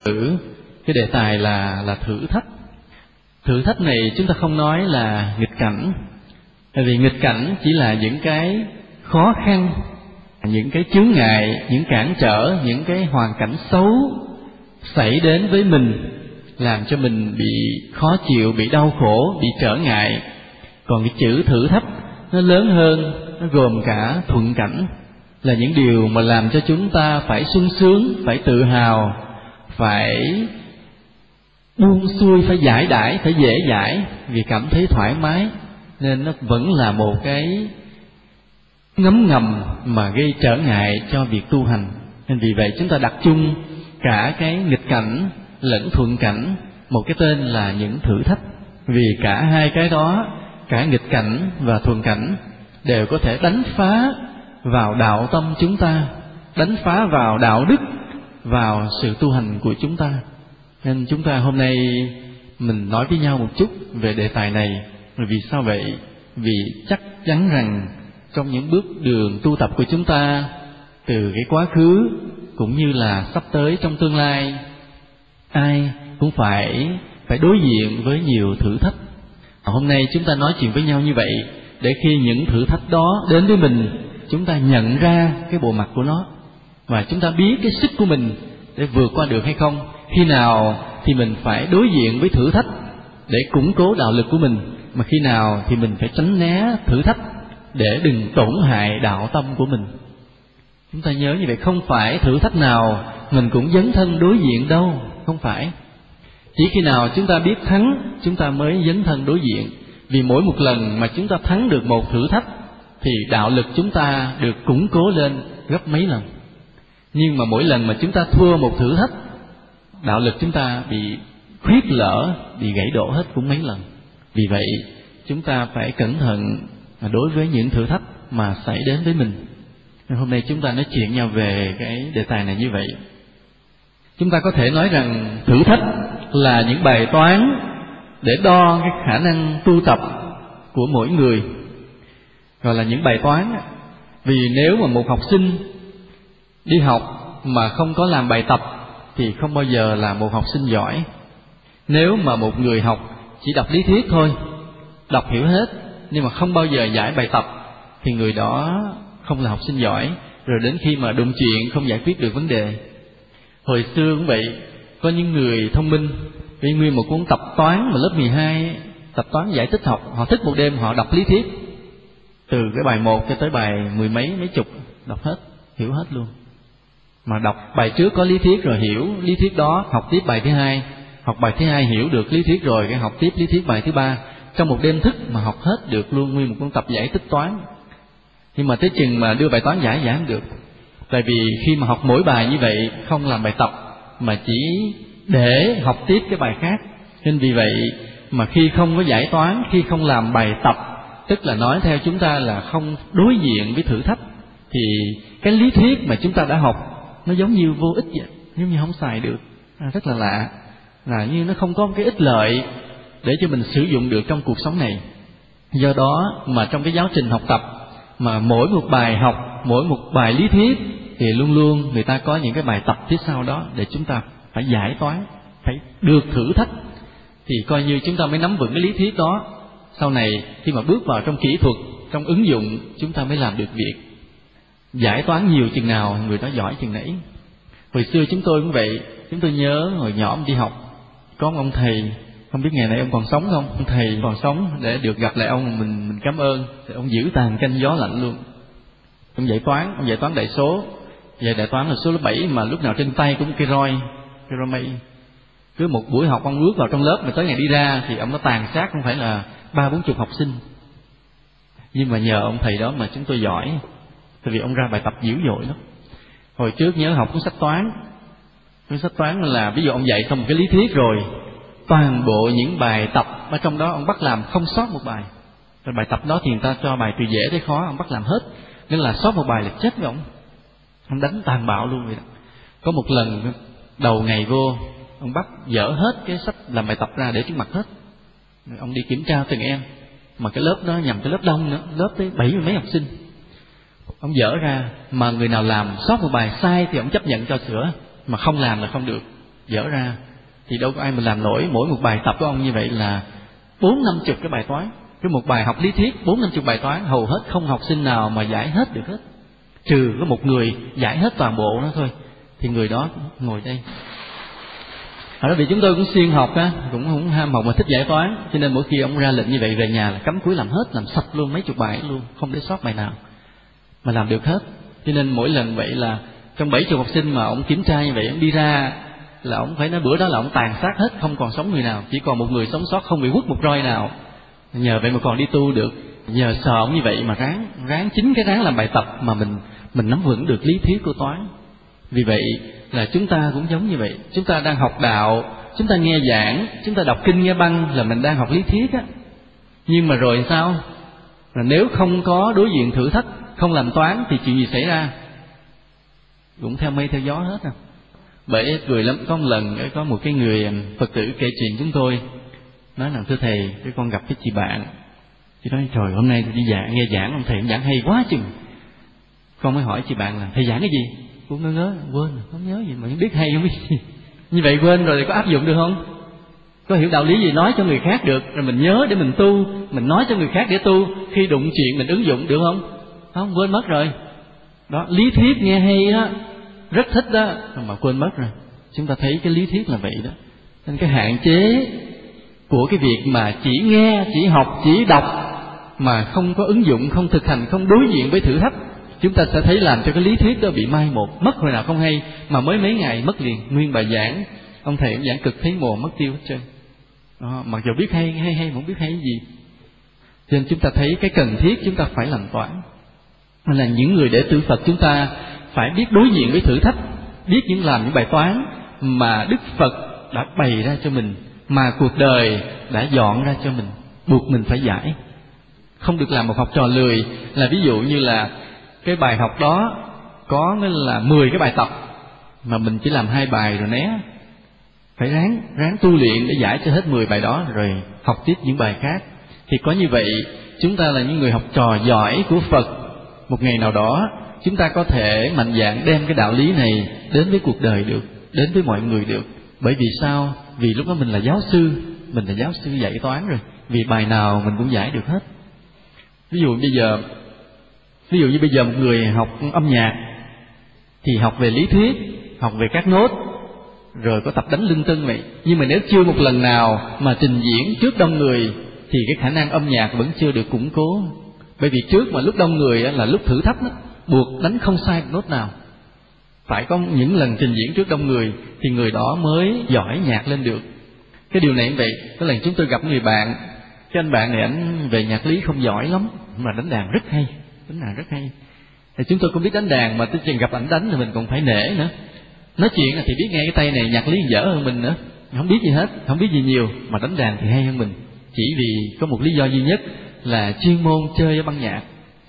cái đề tài là thử thách. Thử thách này chúng ta không nói là nghịch cảnh, tại vì nghịch cảnh chỉ là những cái khó khăn, những cái chướng ngại, những cản trở, những cái hoàn cảnh xấu xảy đến với mình, làm cho mình bị khó chịu, bị đau khổ, bị trở ngại. Còn cái chữ thử thách nó lớn hơn, nó gồm cả thuận cảnh, là những điều mà làm cho chúng ta phải sung sướng, phải tự hào, phải buông xuôi, phải giải đãi, phải dễ dãi, vì cảm thấy thoải mái. Nên nó vẫn là một cái ngấm ngầm mà gây trở ngại cho việc tu hành. Nên vì vậy chúng ta đặt chung cả cái nghịch cảnh lẫn thuận cảnh một cái tên là những thử thách. Vì cả hai cái đó, cả nghịch cảnh và thuận cảnh, đều có thể đánh phá vào đạo tâm chúng ta, đánh phá vào đạo đức, vào sự tu hành của chúng ta. Nên chúng ta hôm nay mình nói với nhau một chút về đề tài này. Vì sao vậy? Vì chắc chắn rằng trong những bước đường tu tập của chúng ta, từ cái quá khứ cũng như là sắp tới trong tương lai, ai cũng phải đối diện với nhiều thử thách. Hôm nay chúng ta nói chuyện với nhau như vậy, để khi những thử thách đó đến với mình, chúng ta nhận ra cái bộ mặt của nó, và chúng ta biết cái sức của mình để vượt qua được hay không. Khi nào thì mình phải đối diện với thử thách để củng cố đạo lực của mình, mà khi nào thì mình phải tránh né thử thách để đừng tổn hại đạo tâm của mình. Chúng ta nhớ như vậy, không phải thử thách nào mình cũng dấn thân đối diện đâu, không phải. Chỉ khi nào chúng ta biết thắng, chúng ta mới dấn thân đối diện. Vì mỗi một lần mà chúng ta thắng được một thử thách thì đạo lực chúng ta được củng cố lên gấp mấy lần. Nhưng mà mỗi lần mà chúng ta thua một thử thách, đạo lực chúng ta bị khuyết lỡ, bị gãy đổ hết cũng mấy lần. Vì vậy chúng ta phải cẩn thận đối với những thử thách mà xảy đến với mình. Hôm nay chúng ta nói chuyện nhau về cái đề tài này như vậy. Chúng ta có thể nói rằng thử thách là những bài toán để đo cái khả năng tu tập của mỗi người, gọi là những bài toán. Vì nếu mà một học sinh đi học mà không có làm bài tập thì không bao giờ là một học sinh giỏi. Nếu mà một người học chỉ đọc lý thuyết thôi, đọc hiểu hết nhưng mà không bao giờ giải bài tập, thì người đó không là học sinh giỏi. Rồi đến khi mà đụng chuyện không giải quyết được vấn đề. Hồi xưa cũng vậy, có những người thông minh vì nguyên một cuốn tập toán mà lớp 12, tập toán giải tích học, họ thức một đêm họ đọc lý thuyết từ cái bài 1 cho tới bài mười mấy chục, đọc hết, hiểu hết luôn. Mà đọc bài trước có lý thuyết rồi hiểu lý thuyết đó, học tiếp bài thứ hai, học bài thứ hai hiểu được lý thuyết rồi, cái học tiếp lý thuyết bài thứ ba. Trong một đêm thức mà học hết được luôn nguyên một cuốn tập giải tích toán. Nhưng mà tới chừng mà đưa bài toán giải không được. Tại vì khi mà học mỗi bài như vậy, không làm bài tập mà chỉ để học tiếp cái bài khác. Nên vì vậy mà khi không có giải toán, khi không làm bài tập, tức là nói theo chúng ta là không đối diện với thử thách, thì cái lý thuyết mà chúng ta đã học nó giống như vô ích vậy, giống như không xài được. Rất là lạ, là như nó không có cái ích lợi để cho mình sử dụng được trong cuộc sống này. Do đó mà trong cái giáo trình học tập, mà mỗi một bài học, mỗi một bài lý thuyết thì luôn luôn người ta có những cái bài tập phía sau đó để chúng ta phải giải toán, phải được thử thách, thì coi như chúng ta mới nắm vững cái lý thuyết đó. Sau này khi mà bước vào trong kỹ thuật, trong ứng dụng, chúng ta mới làm được việc. Giải toán nhiều chừng nào người đó giỏi chừng nấy. Hồi xưa chúng tôi cũng vậy. Chúng tôi nhớ hồi nhỏ đi học, có một ông thầy, không biết ngày nay ông còn sống không. Ông thầy còn sống, để được gặp lại ông mình cảm ơn. Thì ông giữ tàn canh gió lạnh luôn. Ông dạy toán đại số. Dạy đại toán là số lớp 7 mà lúc nào trên tay cũng cây roi mây. Cứ một buổi học ông bước vào trong lớp, mà tới ngày đi ra thì ông nó tàn sát không phải là 30-40 học sinh. Nhưng mà nhờ ông thầy đó mà chúng tôi giỏi, tại vì ông ra bài tập dữ dội lắm. Hồi trước nhớ học cuốn sách toán là ví dụ ông dạy xong một cái lý thuyết rồi, toàn bộ những bài tập ở trong đó ông bắt làm không sót một bài. Rồi bài tập đó thì người ta cho bài từ dễ tới khó, ông bắt làm hết. Nên là sót một bài là chết với ông đánh tàn bạo luôn vậy đó. Có một lần đầu ngày vô, ông bắt dỡ hết cái sách làm bài tập ra để trước mặt hết. Rồi ông đi kiểm tra từng em, mà cái lớp đó nhằm cái lớp đông nữa, lớp tới 70 mấy học sinh. Ông dỡ ra, mà người nào làm sót một bài sai thì ông chấp nhận cho sửa, mà không làm là không được. dở ra, thì đâu có ai mà làm nổi. Mỗi một bài tập của ông như vậy là 40-50 cái bài toán. Cái một bài học lý thuyết 40-50 bài toán, hầu hết không học sinh nào mà giải hết được hết, trừ có một người giải hết toàn bộ nó thôi, thì người đó ngồi đây. Ở đó vì chúng tôi cũng xuyên học á, cũng không ham học mà thích giải toán, cho nên mỗi khi ông ra lệnh như vậy về nhà là cắm cúi làm hết, làm sạch luôn mấy chục bài luôn, không để sót bài nào, mà làm được hết. Cho nên mỗi lần vậy là trong 70 học sinh mà ông kiểm tra như vậy, ông đi ra là ông phải nói bữa đó là ông tàn sát hết, không còn sống người nào, chỉ còn một người sống sót không bị quất một roi nào. Nhờ vậy mà còn đi tu được, nhờ sợ ông như vậy mà ráng chính cái ráng làm bài tập mà mình nắm vững được lý thuyết của toán. Vì vậy là chúng ta cũng giống như vậy, chúng ta đang học đạo, chúng ta nghe giảng, chúng ta đọc kinh nghe băng là mình đang học lý thuyết á. Nhưng mà rồi sao? Là nếu không có đối diện thử thách, không làm toán thì chuyện gì xảy ra? Cũng theo mây theo gió hết à. Bởi cười lắm, có một lần có một cái người Phật tử kể chuyện chúng tôi, nói rằng thưa thầy, cái con gặp cái chị bạn, chị nói trời hôm nay tôi đi nghe giảng ông thầy giảng hay quá chừng. Con mới hỏi chị bạn là thầy giảng cái gì? Cô ngớ quên, không nhớ gì mà không biết hay không biết gì. Như vậy quên rồi thì có áp dụng được không? Có hiểu đạo lý gì nói cho người khác được, rồi mình nhớ để mình tu, mình nói cho người khác để tu, khi đụng chuyện mình ứng dụng được không? Không, quên mất rồi. Đó, lý thuyết nghe hay đó, rất thích đó, mà quên mất rồi. Chúng ta thấy cái lý thuyết là vậy đó. Nên cái hạn chế của cái việc mà chỉ nghe, chỉ học, chỉ đọc mà không có ứng dụng, không thực hành, không đối diện với thử thách, chúng ta sẽ thấy làm cho cái lý thuyết đó bị mai một, mất hồi nào không hay, mà mới mấy ngày mất liền. Nguyên bài giảng, ông thầy cũng giảng cực thấy mồ mất tiêu hết trơn. Đó, mặc dù biết hay mà không biết hay gì. Cho nên chúng ta thấy cái cần thiết chúng ta phải làm toán. Nên là những người đệ tử Phật chúng ta phải biết đối diện với thử thách, biết làm những bài toán mà Đức Phật đã bày ra cho mình, mà cuộc đời đã dọn ra cho mình, buộc mình phải giải. Không được làm một học trò lười, là ví dụ như là cái bài học đó có là 10 cái bài tập mà mình chỉ làm 2 bài rồi né. Phải ráng tu luyện để giải cho hết 10 bài đó rồi học tiếp những bài khác. Thì có như vậy chúng ta là những người học trò giỏi của Phật. Một ngày nào đó chúng ta có thể mạnh dạn đem cái đạo lý này đến với cuộc đời được, đến với mọi người được. Bởi vì sao? Vì lúc đó mình là giáo sư, mình là giáo sư dạy toán rồi, vì bài nào mình cũng giải được hết. Ví dụ như bây giờ một người học âm nhạc thì học về lý thuyết, học về các nốt, rồi có tập đánh lưng tưng vậy. Nhưng mà nếu chưa một lần nào mà trình diễn trước đông người thì cái khả năng âm nhạc vẫn chưa được củng cố. Bởi vì trước mà lúc đông người là lúc thử thách đó, buộc đánh không sai một nốt nào. Phải có những lần trình diễn trước đông người thì người đó mới giỏi nhạc lên được. Cái điều này cũng vậy. Có lần chúng tôi gặp người bạn, cái anh bạn này ảnh về nhạc lý không giỏi lắm mà đánh đàn rất hay, Thì chúng tôi cũng biết đánh đàn, mà tới chừng gặp ảnh đánh thì mình còn phải nể nữa. Nói chuyện thì biết nghe cái tay này nhạc lý dở hơn mình nữa, không biết gì hết, không biết gì nhiều, mà đánh đàn thì hay hơn mình. Chỉ vì có một lý do duy nhất là chuyên môn chơi băng nhạc,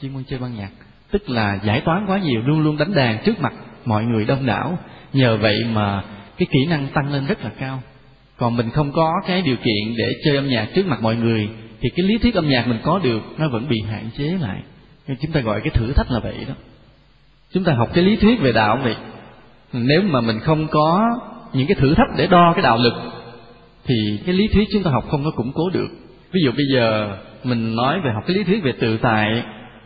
tức là giải toán quá nhiều, luôn luôn đánh đàn trước mặt mọi người đông đảo. Nhờ vậy mà cái kỹ năng tăng lên rất là cao. Còn mình không có cái điều kiện để chơi âm nhạc trước mặt mọi người thì cái lý thuyết âm nhạc mình có được nó vẫn bị hạn chế lại. Nên chúng ta gọi cái thử thách là vậy đó. Chúng ta học cái lý thuyết về đạo vậy, nếu mà mình không có những cái thử thách để đo cái đạo lực thì cái lý thuyết chúng ta học không có củng cố được. Ví dụ bây giờ mình nói về học cái lý thuyết về tự tại.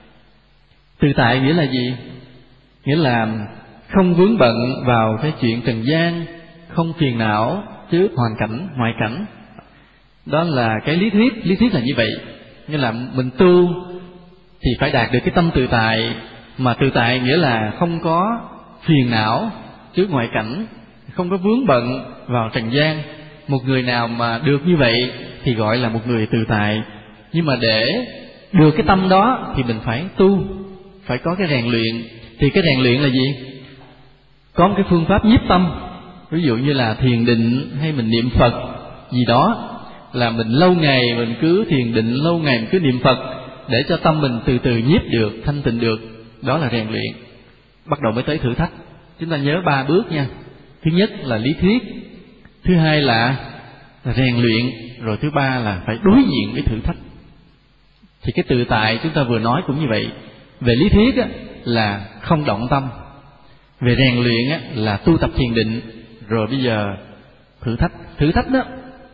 Tự tại nghĩa là gì? Nghĩa là không vướng bận vào cái chuyện trần gian, không phiền não trước hoàn cảnh, ngoại cảnh. Đó là cái lý thuyết. Lý thuyết là như vậy. Nghĩa là mình tu thì phải đạt được cái tâm tự tại. Mà tự tại nghĩa là không có phiền não trước ngoại cảnh, không có vướng bận vào trần gian. Một người nào mà được như vậy thì gọi là một người tự tại. Nhưng mà để được cái tâm đó thì mình phải tu, phải có cái rèn luyện. Thì cái rèn luyện là gì? Có một cái phương pháp nhiếp tâm. Ví dụ như là thiền định hay mình niệm Phật gì đó, là mình lâu ngày mình cứ thiền định, lâu ngày mình cứ niệm Phật để cho tâm mình từ từ nhiếp được, thanh tịnh được. Đó là rèn luyện. Bắt đầu mới tới thử thách. Chúng ta nhớ 3 bước nha. Thứ nhất là lý thuyết, thứ hai là rèn luyện, rồi thứ ba là phải đối diện với thử thách. Thì cái tự tại chúng ta vừa nói cũng như vậy. Về lý thuyết là không động tâm, về rèn luyện là tu tập thiền định, rồi bây giờ Thử thách đó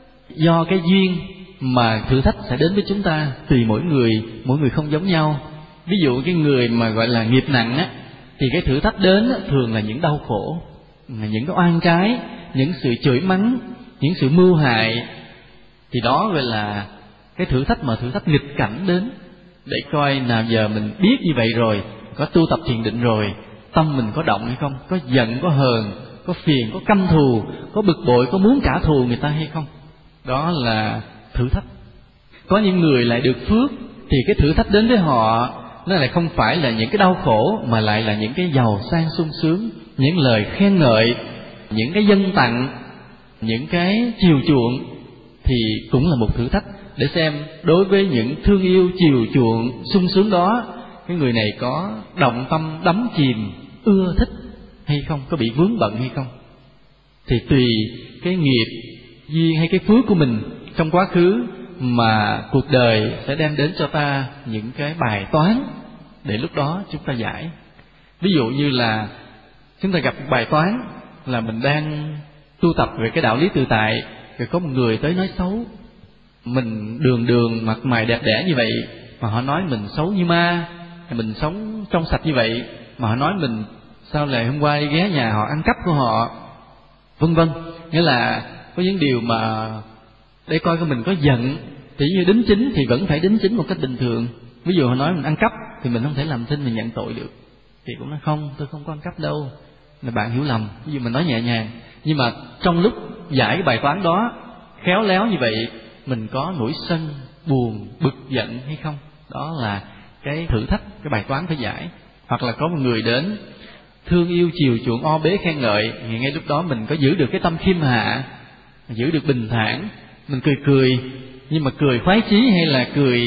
do cái duyên mà thử thách sẽ đến với chúng ta, tùy mỗi người không giống nhau. Ví dụ cái người mà gọi là nghiệp nặng á, thì cái thử thách đến á, thường là những đau khổ, những cái oan trái, những sự chửi mắng, những sự mưu hại. Thì đó gọi là cái thử thách nghịch cảnh đến, để coi nào giờ mình biết như vậy rồi, có tu tập thiền định rồi, tâm mình có động hay không, có giận, có hờn, có phiền, có căm thù, có bực bội, có muốn trả thù người ta hay không. Đó là thử thách. Có những người lại được phước thì cái thử thách đến với họ nó lại không phải là những cái đau khổ, mà lại là những cái giàu sang sung sướng, những lời khen ngợi, những cái dâng tặng, những cái chiều chuộng. Thì cũng là một thử thách để xem đối với những thương yêu chiều chuộng sung sướng đó, cái người này có động tâm đắm chìm, ưa thích hay không, có bị vướng bận hay không. Thì tùy cái nghiệp duyên hay cái phước của mình trong quá khứ mà cuộc đời sẽ đem đến cho ta những cái bài toán để lúc đó chúng ta giải. Ví dụ như là chúng ta gặp một bài toán là mình đang tu tập về cái đạo lý tự tại, rồi có một người tới nói xấu mình, đường mặt mày đẹp đẽ như vậy mà họ nói mình xấu như ma, mình sống trong sạch như vậy mà họ nói mình sao lại hôm qua đi ghé nhà họ ăn cắp của họ, vân vân. Nghĩa là có những điều mà để coi coi mình có giận thì như đính chính thì vẫn phải đính chính một cách bình thường. Ví dụ họ nói mình ăn cắp thì mình không thể làm thinh mình nhận tội được, thì cũng nói không, tôi không có ăn cắp đâu, là bạn hiểu lầm. Ví dụ mình nói nhẹ nhàng, nhưng mà trong lúc giải cái bài toán đó khéo léo như vậy, mình có nổi sân, buồn, bực giận hay không. Đó là cái thử thách, cái bài toán phải giải. Hoặc là có một người đến thương yêu chiều chuộng o bế khen ngợi, thì ngay lúc đó mình có giữ được cái tâm khiêm hạ, giữ được bình thản, mình cười, nhưng mà cười khoái chí hay là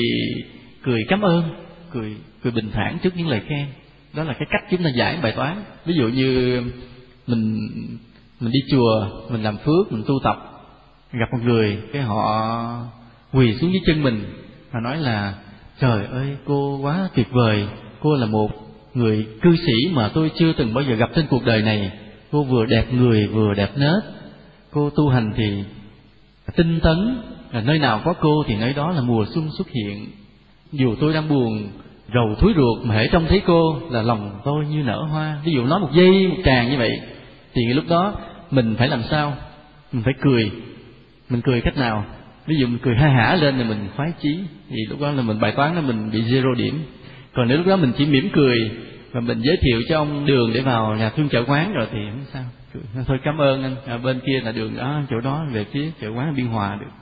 cười cảm ơn, cười bình thản trước những lời khen. Đó là cái cách chúng ta giải bài toán. Ví dụ như mình đi chùa, mình làm phước, mình tu tập, gặp một người cái họ quỳ xuống dưới chân mình và nói là trời ơi cô quá tuyệt vời, cô là một người cư sĩ mà tôi chưa từng bao giờ gặp trên cuộc đời này, cô vừa đẹp người vừa đẹp nết, cô tu hành thì tinh tấn, là nơi nào có cô thì nơi đó là mùa xuân xuất hiện. Dù tôi đang buồn rầu thúi ruột mà hễ trông thấy cô là lòng tôi như nở hoa. Ví dụ nói một giây một tràng như vậy thì lúc đó mình phải làm sao? Mình phải cười. Mình cười cách nào? Ví dụ mình cười ha hả lên thì mình khoái chí, thì lúc đó là mình bài toán đó mình bị 0 điểm. Còn nếu lúc đó mình chỉ mỉm cười và mình giới thiệu cho ông đường để vào nhà thương chợ quán rồi thì không sao, cười thôi cảm ơn anh, bên kia là đường đó, chỗ đó về phía chợ quán Biên Hòa được.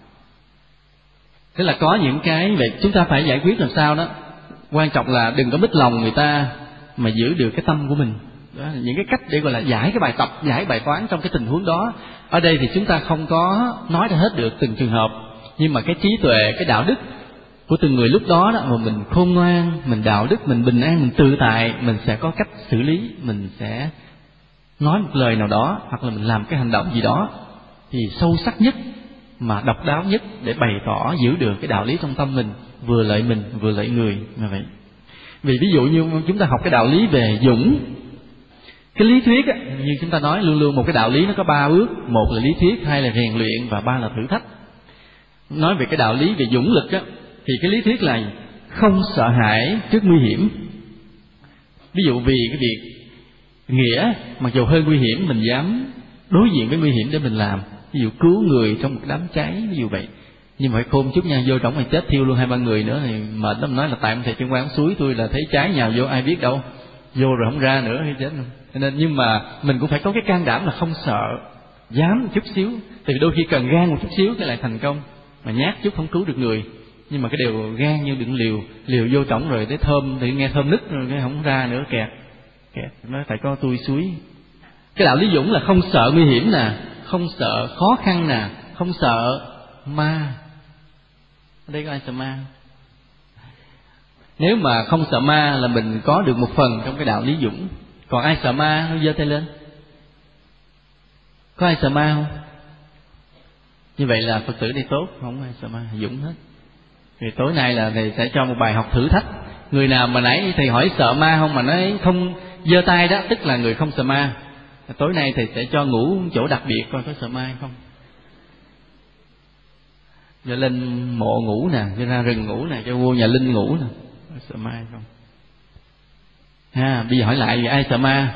Thế là có những cái về chúng ta phải giải quyết làm sao đó. Quan trọng là đừng có mít lòng người ta mà giữ được cái tâm của mình. Đó là những cái cách để gọi là giải cái bài tập, giải bài toán trong cái tình huống đó. Ở đây thì chúng ta không có nói ra hết được từng trường hợp, nhưng mà cái trí tuệ, cái đạo đức của từng người lúc đó đó mà mình khôn ngoan, mình đạo đức, mình bình an, mình tự tại, mình sẽ có cách xử lý, mình sẽ nói một lời nào đó hoặc là mình làm cái hành động gì đó thì sâu sắc nhất mà độc đáo nhất để bày tỏ giữ được cái đạo lý trong tâm mình vừa lợi người như vậy. Vì ví dụ như chúng ta học cái đạo lý về dũng, cái lý thuyết á, như chúng ta nói luôn luôn một cái đạo lý nó có 3 bước, một là lý thuyết, 2 là rèn luyện và 3 là thử thách. Nói về cái đạo lý về dũng lực á, thì cái lý thuyết là không sợ hãi trước nguy hiểm. Ví dụ vì cái việc nghĩa mặc dù hơi nguy hiểm mình dám đối diện với nguy hiểm để mình làm. Ví dụ cứu người trong một đám cháy, ví dụ vậy. Nhưng mà phải khôn chút nha, vô trỏng mà chết thiêu luôn 2-3 người nữa thì mệt lắm. Nói là tại thầy Chân Quán suối tôi là thấy cháy nhào vô ai biết đâu, vô rồi không ra nữa hay chết không. Cho nên nhưng mà mình cũng phải có cái can đảm là không sợ, dám một chút xíu. Thì đôi khi cần gan một chút xíu cái lại thành công, mà nhát chút không cứu được người. Nhưng mà cái điều gan như đừng liều vô trỏng rồi tới thơm thì nghe thơm nức rồi cái không ra nữa, kẹt. Nói tại có tôi suối. Cái đạo lý dũng là không sợ nguy hiểm nè, không sợ khó khăn nè, không sợ ma. Ở đây có ai sợ ma? Nếu mà không sợ ma là mình có được một phần trong cái đạo lý dũng. Còn ai sợ ma nó giơ tay lên. Có ai sợ ma không? Như vậy là Phật tử đây tốt, không ai sợ ma, dũng hết. Thì tối nay là thầy sẽ cho một bài học thử thách. Người nào mà nãy thầy hỏi sợ ma không mà nói không giơ tay đó, tức là người không sợ ma. Tối nay thầy sẽ cho ngủ chỗ đặc biệt coi có sợ ma hay không. cho lên mộ ngủ nè, cho ra rừng ngủ nè, cho vô nhà linh ngủ nè. Sợ ma hay không? Bây giờ hỏi lại, ai sợ ma?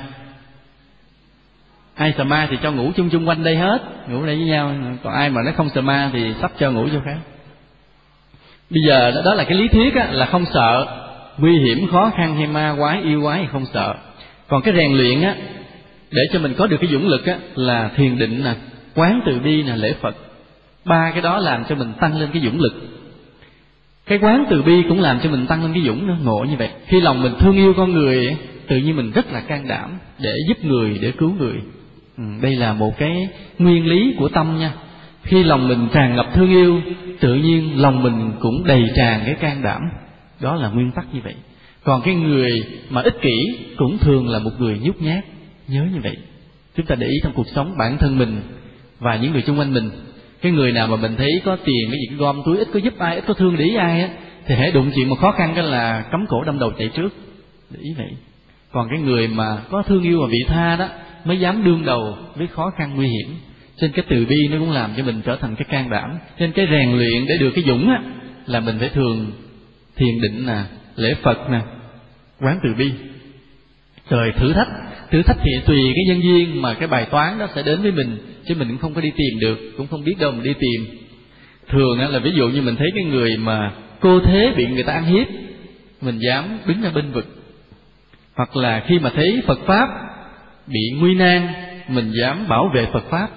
Ai sợ ma thì cho ngủ chung chung quanh đây hết, ngủ đây với nhau. Còn ai mà nó không sợ ma thì sắp cho ngủ chỗ khác. Bây giờ đó là cái lý thuyết á, là không sợ nguy hiểm, khó khăn hay ma quái, yêu quái thì không sợ. Còn cái rèn luyện á, để cho mình có được cái dũng lực á, là thiền định nè, quán từ bi nè, lễ Phật. Ba cái đó làm cho mình tăng lên cái dũng lực. Cái quán từ bi cũng làm cho mình tăng lên cái dũng nữa, ngộ như vậy. Khi lòng mình thương yêu con người ấy, tự nhiên mình rất là can đảm để giúp người, để cứu người. Đây là một cái nguyên lý của tâm nha. Khi lòng mình tràn ngập thương yêu, tự nhiên lòng mình cũng đầy tràn cái can đảm. Đó là nguyên tắc như vậy. Còn cái người mà ích kỷ cũng thường là một người nhút nhát. Nhớ như vậy. Chúng ta để ý trong cuộc sống bản thân mình và những người xung quanh mình. Cái người nào mà mình thấy có tiền, cái gì cái gom túi, ít có giúp ai, ít có thương để ý ai á, thì hễ đụng chuyện một khó khăn cái là cắm cổ đâm đầu chạy trước. Để ý vậy. Còn cái người mà có thương yêu và vị tha đó mới dám đương đầu với khó khăn nguy hiểm. Trên cái từ bi nó cũng làm cho mình trở thành cái can đảm. Trên cái rèn luyện để được cái dũng á, là mình phải thường thiền định nè, lễ Phật nè, quán từ bi. Rồi thử thách thì tùy cái nhân duyên mà cái bài toán đó sẽ đến với mình, chứ mình cũng không có đi tìm được, cũng không biết đâu mà đi tìm. Thường á, là ví dụ như mình thấy cái người mà cô thế bị người ta ăn hiếp, mình dám đứng ra bên vực. Hoặc là khi mà thấy Phật Pháp bị nguy nan, mình dám bảo vệ Phật Pháp.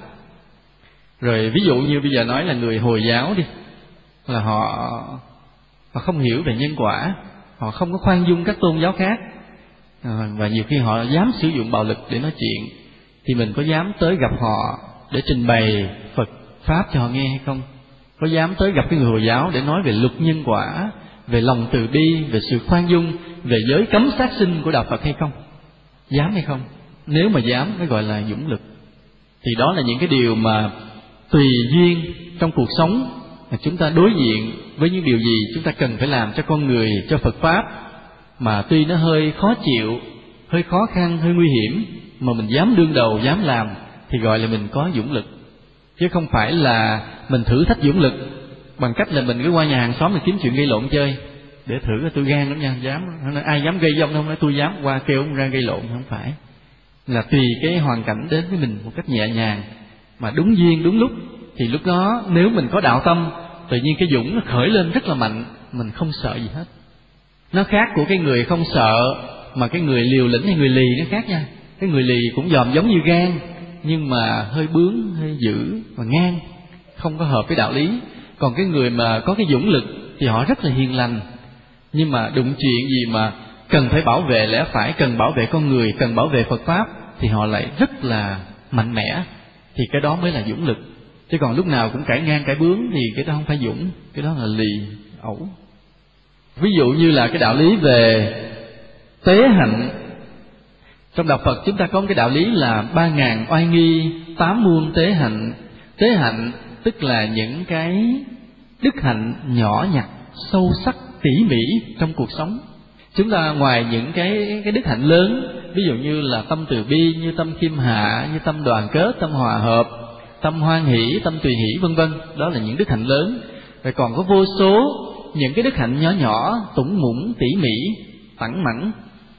Rồi ví dụ như bây giờ nói là người Hồi giáo đi, là họ không hiểu về nhân quả, họ không có khoan dung các tôn giáo khác, và nhiều khi họ dám sử dụng bạo lực để nói chuyện, thì mình có dám tới gặp họ để trình bày Phật Pháp cho họ nghe hay không? Có dám tới gặp cái người Hồi giáo để nói về luật nhân quả, về lòng từ bi, về sự khoan dung, về giới cấm sát sinh của đạo Phật hay không? Dám hay không? Nếu mà dám mới gọi là dũng lực. Thì đó là những cái điều mà tùy duyên trong cuộc sống mà chúng ta đối diện với những điều gì chúng ta cần phải làm cho con người, cho Phật Pháp, mà tuy nó hơi khó chịu, hơi khó khăn, hơi nguy hiểm, mà mình dám đương đầu, dám làm, thì gọi là mình có dũng lực. Chứ không phải là mình thử thách dũng lực bằng cách là mình cứ qua nhà hàng xóm mình kiếm chuyện gây lộn chơi, để thử tôi gan lắm nha, dám, ai dám gây ông không, nói tôi dám, qua kêu ông ra gây lộn. Không phải, là tùy cái hoàn cảnh đến với mình một cách nhẹ nhàng, mà đúng duyên đúng lúc, thì lúc đó nếu mình có đạo tâm, tự nhiên cái dũng nó khởi lên rất là mạnh, mình không sợ gì hết. Nó khác của cái người không sợ, mà cái người liều lĩnh hay người lì nó khác nha. Cái người lì cũng dòm giống như gan, nhưng mà hơi bướng, hơi dữ và ngang, không có hợp với đạo lý. Còn cái người mà có cái dũng lực thì họ rất là hiền lành, nhưng mà đụng chuyện gì mà cần phải bảo vệ lẽ phải, cần bảo vệ con người, cần bảo vệ Phật Pháp, thì họ lại rất là mạnh mẽ. Thì cái đó mới là dũng lực. Chứ còn lúc nào cũng cãi ngang cãi bướng thì cái đó không phải dũng, cái đó là lì, ẩu. Ví dụ như là cái đạo lý về tế hạnh. Trong đạo Phật chúng ta có một cái đạo lý là 3.000 oai nghi, 8 muôn tế hạnh. Tế hạnh tức là những cái đức hạnh nhỏ nhặt, sâu sắc, tỉ mỉ trong cuộc sống. Chúng ta ngoài những cái đức hạnh lớn, ví dụ như là tâm từ bi, như tâm khiêm hạ, như tâm đoàn kết, tâm hòa hợp, tâm hoan hỷ, tâm tùy hỷ, vân vân, đó là những đức hạnh lớn. Rồi còn có vô số những cái đức hạnh nhỏ nhỏ, tủng mũng, tỉ mỉ, tẳng mẳng.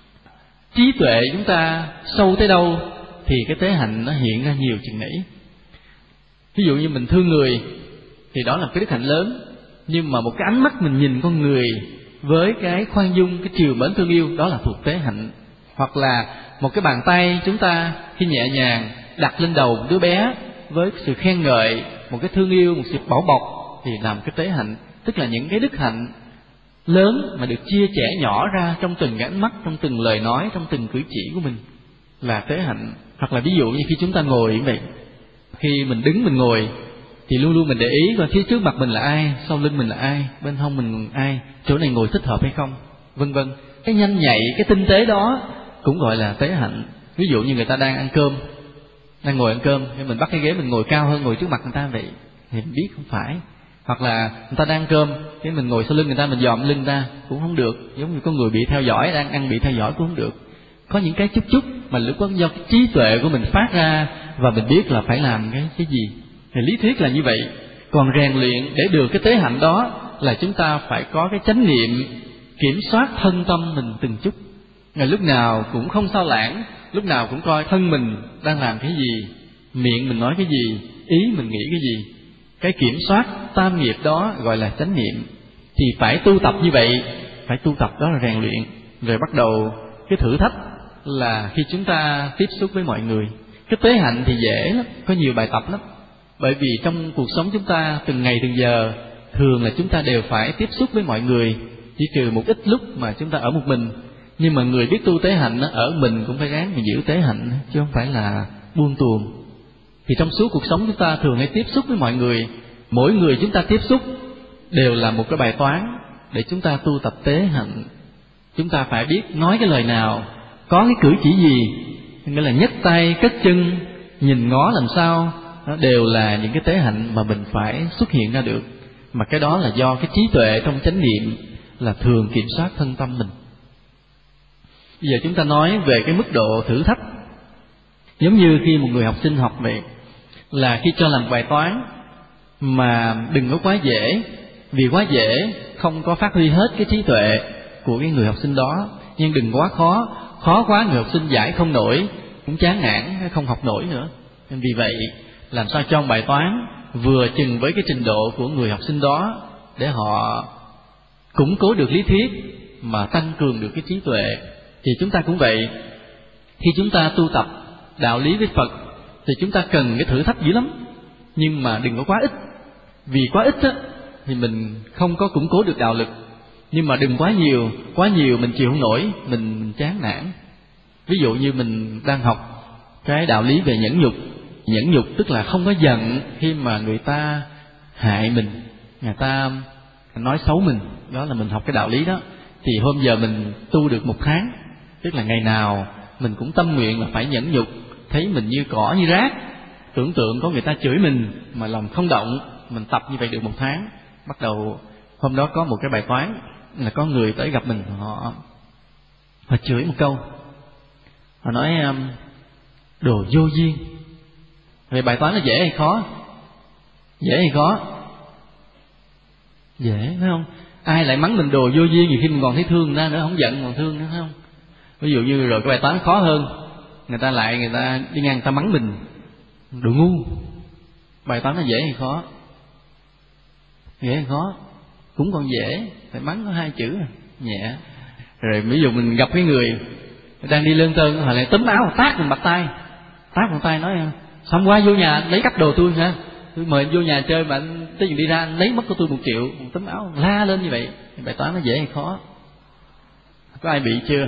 Trí tuệ chúng ta sâu tới đâu thì cái tế hạnh nó hiện ra nhiều chừng nấy. Ví dụ như mình thương người thì đó là cái đức hạnh lớn, nhưng mà một cái ánh mắt mình nhìn con người với cái khoan dung, cái trìu mến thương yêu, đó là thuộc tế hạnh. Hoặc là một cái bàn tay chúng ta khi nhẹ nhàng đặt lên đầu một đứa bé với sự khen ngợi, một cái thương yêu, một sự bảo bọc, thì làm cái tế hạnh. Tức là những cái đức hạnh lớn mà được chia sẻ nhỏ ra trong từng cái ánh mắt, trong từng lời nói, trong từng cử chỉ của mình là tế hạnh. Hoặc là ví dụ như khi chúng ta ngồi như vậy, khi mình đứng mình ngồi thì luôn luôn mình để ý coi phía trước mặt mình là ai, sau lưng mình là ai, bên hông mình là ai, chỗ này ngồi thích hợp hay không, vân vân. Cái nhanh nhạy, cái tinh tế đó cũng gọi là tế hạnh. Ví dụ như người ta đang ăn cơm, đang ngồi ăn cơm, thì mình bắt cái ghế mình ngồi cao hơn ngồi trước mặt người ta vậy, thì mình biết không phải. Hoặc là người ta đang ăn cơm, cái mình ngồi sau lưng người ta, mình dòm lưng người ta cũng không được. Giống như có người bị theo dõi, đang ăn bị theo dõi cũng không được. Có những cái chút mà lúc đó do cái trí tuệ của mình phát ra, và mình biết là phải làm cái gì. Thì lý thuyết là như vậy. Còn rèn luyện để được cái tế hạnh đó là chúng ta phải có cái chánh niệm kiểm soát thân tâm mình từng chút. Ngày lúc nào cũng không sao lãng, lúc nào cũng coi thân mình đang làm cái gì, miệng mình nói cái gì, ý mình nghĩ cái gì. Cái kiểm soát tam nghiệp đó gọi là chánh niệm. Thì phải tu tập như vậy, phải tu tập đó là rèn luyện. Rồi bắt đầu cái thử thách là khi chúng ta tiếp xúc với mọi người. Cái tế hạnh thì dễ lắm, có nhiều bài tập lắm. Bởi vì trong cuộc sống chúng ta từng ngày từng giờ, thường là chúng ta đều phải tiếp xúc với mọi người, chỉ trừ một ít lúc mà chúng ta ở một mình. Nhưng mà người biết tu tế hạnh ở mình cũng phải ráng mà giữ tế hạnh, chứ không phải là buông tuồng. Thì trong suốt cuộc sống chúng ta thường hay tiếp xúc với mọi người. Mỗi người chúng ta tiếp xúc đều là một cái bài toán để chúng ta tu tập tế hạnh. Chúng ta phải biết nói cái lời nào, có cái cử chỉ gì, nghĩa là nhấc tay, cất chân, nhìn ngó làm sao, đó đều là những cái tế hạnh mà mình phải xuất hiện ra được. Mà cái đó là do cái trí tuệ trong chánh niệm là thường kiểm soát thân tâm mình. Bây giờ chúng ta nói về cái mức độ thử thách. Giống như khi một người học sinh học vậy, là khi cho làm bài toán mà đừng có quá dễ, vì quá dễ không có phát huy hết cái trí tuệ của cái người học sinh đó. Nhưng đừng quá khó, khó quá người học sinh giải không nổi, cũng chán nản, không học nổi nữa. Nên vì vậy làm sao cho bài toán vừa chừng với cái trình độ của người học sinh đó, để họ củng cố được lý thuyết mà tăng cường được cái trí tuệ. Thì chúng ta cũng vậy, khi chúng ta tu tập đạo lý với Phật thì chúng ta cần cái thử thách dữ lắm, nhưng mà đừng có quá ít. Vì quá ít á thì mình không có củng cố được đạo lực, nhưng mà đừng quá nhiều mình chịu không nổi, mình chán nản. Ví dụ như mình đang học cái đạo lý về nhẫn nhục. Nhẫn nhục tức là không có giận khi mà người ta hại mình, người ta nói xấu mình, đó là mình học cái đạo lý đó. Thì hôm giờ mình tu được 1 tháng, tức là ngày nào mình cũng tâm nguyện là phải nhẫn nhục. Thấy mình như cỏ như rác, tưởng tượng có người ta chửi mình mà lòng không động, mình tập như vậy được 1 tháng. Bắt đầu hôm đó có một cái bài toán là có người tới gặp mình, họ chửi một câu, họ nói đồ vô duyên. Vậy bài toán là dễ hay khó? Dễ hay khó? Dễ, phải không? Ai lại mắng mình đồ vô duyên, nhiều khi mình còn thấy thương người ta nữa, không giận còn thương nữa, phải không? Ví dụ như rồi cái bài toán khó hơn, người ta đi ngang người ta mắng mình đồ ngu. Bài toán nó dễ hay khó? Dễ hay khó? Cũng còn dễ, phải mắng có 2 chữ nhẹ. Rồi ví dụ mình gặp cái người đang đi lơn tơn, họ lại túm áo tát mình bạt tay, nói xong qua vô nhà lấy cắp đồ tôi hả? Tôi mời anh vô nhà chơi mà anh tới giờ đi ra anh lấy mất của tôi 1 triệu, túm áo la lên như vậy. Bài toán nó dễ hay khó? Có ai bị chưa?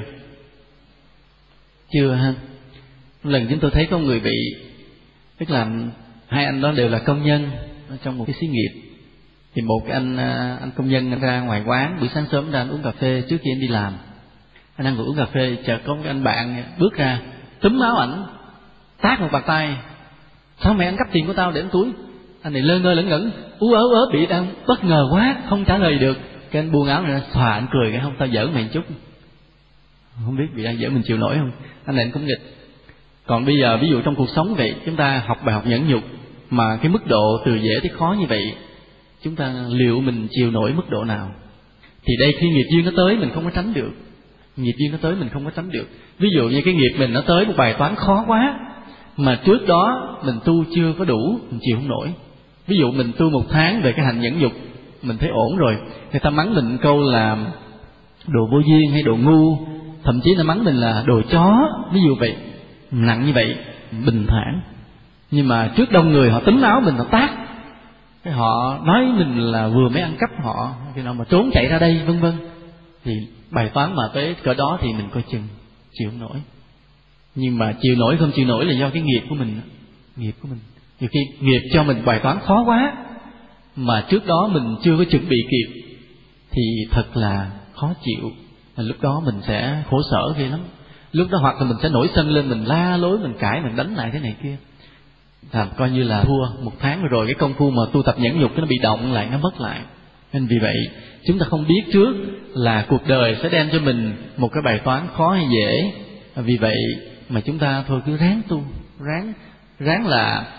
Chưa ha? Lần chúng tôi thấy có người bị, tức là 2 anh đó đều là công nhân trong một cái xí nghiệp. Thì một cái anh công nhân ra ngoài quán, buổi sáng sớm ra anh uống cà phê trước khi anh đi làm. Anh đang ngồi uống cà phê, chợt có một anh bạn bước ra túm áo ảnh, tát một bạt tay. Sao mày ăn cắp tiền của tao để anh túi? Anh này lơ ngơ lẩn ngẩn, ú ớ bị đang bất ngờ quá, không trả lời được. Cái anh buông áo này xòa, anh cười cái không, tao giỡn mày một chút. Không biết bị ai giỡn mình chịu nổi không? Anh này anh cũng nghịch. Còn bây giờ ví dụ trong cuộc sống vậy, chúng ta học bài học nhẫn nhục mà cái mức độ từ dễ tới khó như vậy, chúng ta liệu mình chịu nổi mức độ nào? Thì đây khi nghiệp duyên nó tới mình không có tránh được. Nghiệp duyên nó tới mình không có tránh được. Ví dụ như cái nghiệp mình nó tới một bài toán khó quá, mà trước đó mình tu chưa có đủ, mình chịu không nổi. Ví dụ mình tu 1 tháng về cái hành nhẫn nhục, mình thấy ổn rồi, người ta mắng mình câu là đồ vô duyên hay đồ ngu, thậm chí là mắng mình là đồ chó, ví dụ vậy, nặng như vậy, bình thản. Nhưng mà trước đông người họ túm áo mình, họ tát, cái họ nói mình là vừa mới ăn cắp họ, khi nào mà trốn chạy ra đây, vân vân. Thì bài toán mà tới cỡ đó thì mình coi chừng chịu không nổi. Nhưng mà chịu nổi không chịu nổi là do cái nghiệp của mình. Nghiệp của mình, nhiều khi nghiệp cho mình bài toán khó quá mà trước đó mình chưa có chuẩn bị kịp thì thật là khó chịu. Lúc đó mình sẽ khổ sở ghê lắm. Lúc đó hoặc là mình sẽ nổi sân lên, mình la lối, mình cãi, mình đánh lại thế này kia, làm coi như là thua. 1 tháng rồi cái công phu mà tu tập nhẫn nhục nó bị động lại, nó mất lại. Nên vì vậy chúng ta không biết trước là cuộc đời sẽ đem cho mình một cái bài toán khó hay dễ. Vì vậy mà chúng ta thôi cứ ráng tu, ráng là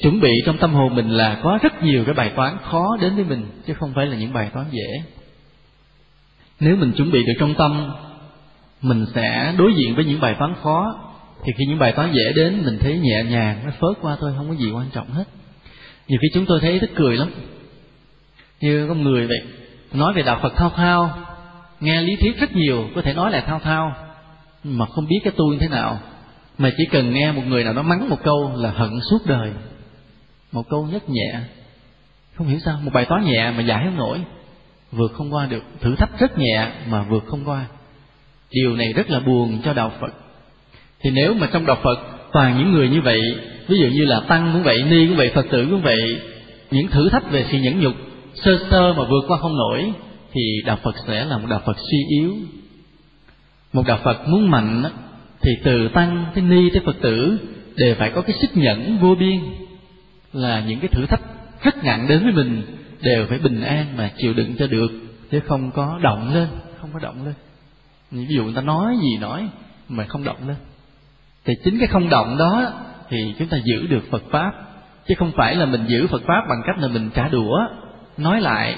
chuẩn bị trong tâm hồn mình là có rất nhiều cái bài toán khó đến với mình, chứ không phải là những bài toán dễ. Nếu mình chuẩn bị được trong tâm, mình sẽ đối diện với những bài toán khó, thì khi những bài toán dễ đến mình thấy nhẹ nhàng, nó phớt qua thôi, không có gì quan trọng hết. Nhiều khi chúng tôi thấy tức cười lắm, như con người vậy, nói về đạo Phật thao thao, nghe lý thuyết rất nhiều, có thể nói là thao thao, mà không biết cái tu như thế nào. Mà chỉ cần nghe một người nào đó mắng một câu là hận suốt đời. Một câu nhất nhẹ, không hiểu sao, một bài toán nhẹ mà giải không nổi, vượt không qua được. Thử thách rất nhẹ mà vượt không qua. Điều này rất là buồn cho đạo Phật. Thì nếu mà trong đạo Phật toàn những người như vậy, ví dụ như là tăng cũng vậy, ni cũng vậy, Phật tử cũng vậy, những thử thách về sự nhẫn nhục sơ sơ mà vượt qua không nổi, thì đạo Phật sẽ là một đạo Phật suy yếu. Một đạo Phật muốn mạnh thì từ tăng tới ni tới Phật tử đều phải có cái sức nhẫn vô biên, là những cái thử thách rất nặng đến với mình đều phải bình an mà chịu đựng cho được, chứ không có động lên, không có động lên. Ví dụ người ta nói gì nói mà không động lên, thì chính cái không động đó thì chúng ta giữ được Phật Pháp, chứ không phải là mình giữ Phật Pháp bằng cách là mình trả đũa, nói lại.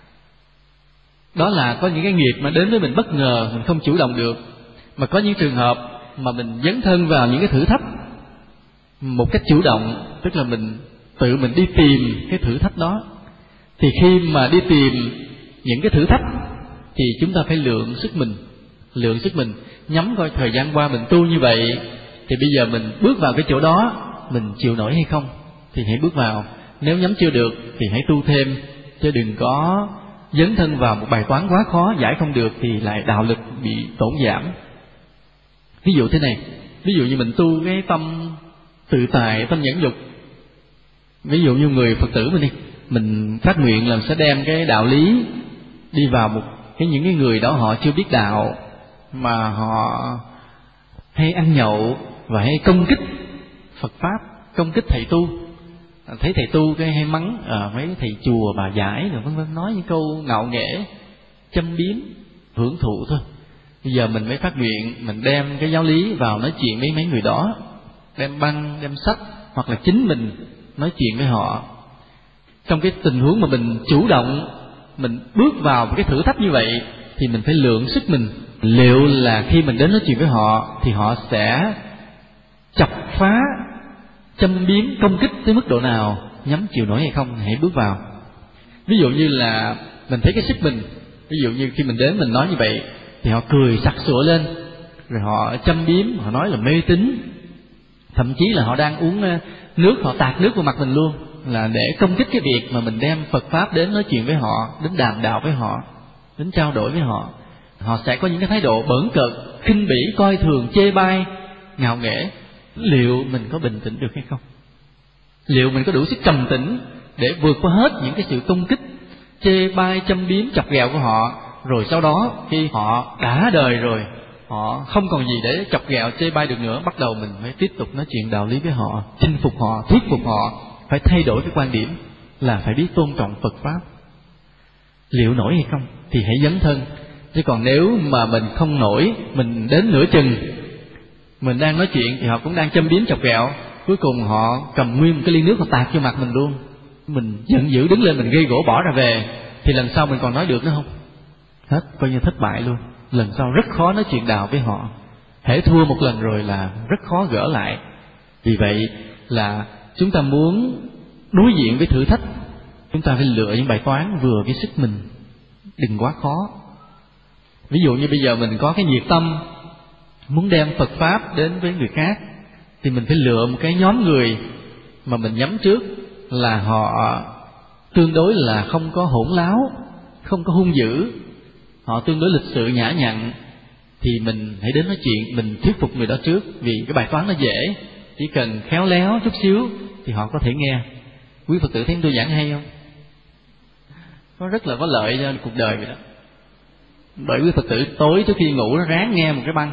Đó là có những cái nghiệp mà đến với mình bất ngờ, mình không chủ động được. Mà có những trường hợp mà mình dấn thân vào những cái thử thách một cách chủ động, tức là mình tự mình đi tìm cái thử thách đó. Thì khi mà đi tìm những cái thử thách thì chúng ta phải lượng sức mình, nhắm coi thời gian qua mình tu như vậy, thì bây giờ mình bước vào cái chỗ đó mình chịu nổi hay không, thì hãy bước vào. Nếu nhắm chưa được thì hãy tu thêm, chứ đừng có dấn thân vào một bài toán quá khó, giải không được thì lại đạo lực bị tổn giảm. Ví dụ thế này, ví dụ như mình tu cái tâm tự tại, tâm nhẫn nhục. Ví dụ như người Phật tử mình đi, mình phát nguyện là sẽ đem cái đạo lý đi vào những cái người đó họ chưa biết đạo, mà họ hay ăn nhậu và hay công kích Phật Pháp, công kích thầy tu. Thấy thầy tu cái hay mắng mấy thầy chùa bà giải rồi vân vân, nói những câu ngạo nghễ, châm biếm, hưởng thụ thôi. Bây giờ mình mới phát nguyện, mình đem cái giáo lý vào nói chuyện với mấy người đó, đem băng, đem sách, hoặc là chính mình nói chuyện với họ. Trong cái tình huống mà mình chủ động, mình bước vào một cái thử thách như vậy, thì mình phải lượng sức mình. Liệu là khi mình đến nói chuyện với họ thì họ sẽ chọc phá, châm biếm, công kích tới mức độ nào, nhắm chịu nổi hay không, hãy bước vào. Ví dụ như là mình thấy cái sức mình, ví dụ như khi mình đến mình nói như vậy thì họ cười sặc sụa lên, rồi họ châm biếm, họ nói là mê tín, thậm chí là họ đang uống nước, họ tạt nước vào mặt mình luôn, là để công kích cái việc mà mình đem Phật Pháp đến nói chuyện với họ, đến đàm đạo với họ, đến trao đổi với họ. Họ sẽ có những cái thái độ bỡn cợt, khinh bỉ, coi thường, chê bai, ngạo nghễ. Liệu mình có bình tĩnh được hay không? Liệu mình có đủ sức trầm tĩnh để vượt qua hết những cái sự công kích, chê bai, châm biếm, chọc ghẹo của họ, rồi sau đó khi họ đã đời rồi, họ không còn gì để chọc ghẹo, chê bai được nữa, bắt đầu mình mới tiếp tục nói chuyện đạo lý với họ, chinh phục họ, thuyết phục họ, phải thay đổi cái quan điểm là phải biết tôn trọng Phật Pháp. Liệu nổi hay không thì hãy dấn thân. Chứ còn nếu mà mình không nổi, mình đến nửa chừng, mình đang nói chuyện thì họ cũng đang châm biếm chọc ghẹo, cuối cùng họ cầm nguyên một cái ly nước họ tạt vô mặt mình luôn, mình giận dữ đứng lên mình gây gổ bỏ ra về, thì lần sau mình còn nói được nữa không? Hết, coi như thất bại luôn. Lần sau rất khó nói chuyện đạo với họ. Hễ thua một lần rồi là rất khó gỡ lại. Vì vậy là chúng ta muốn đối diện với thử thách, chúng ta phải lựa những bài toán vừa cái sức mình, đừng quá khó. Ví dụ như bây giờ mình có cái nhiệt tâm muốn đem Phật Pháp đến với người khác, thì mình phải lựa một cái nhóm người mà mình nhắm trước là họ tương đối là không có hỗn láo, không có hung dữ, họ tương đối lịch sự nhã nhặn, thì mình hãy đến nói chuyện, mình thuyết phục người đó trước. Vì cái bài toán nó dễ, chỉ cần khéo léo chút xíu thì họ có thể nghe. Quý Phật tử thấy tôi giảng hay không? Nó rất là có lợi cho cuộc đời vậy đó. Bởi quý Phật tử tối trước khi ngủ nó ráng nghe một cái băng.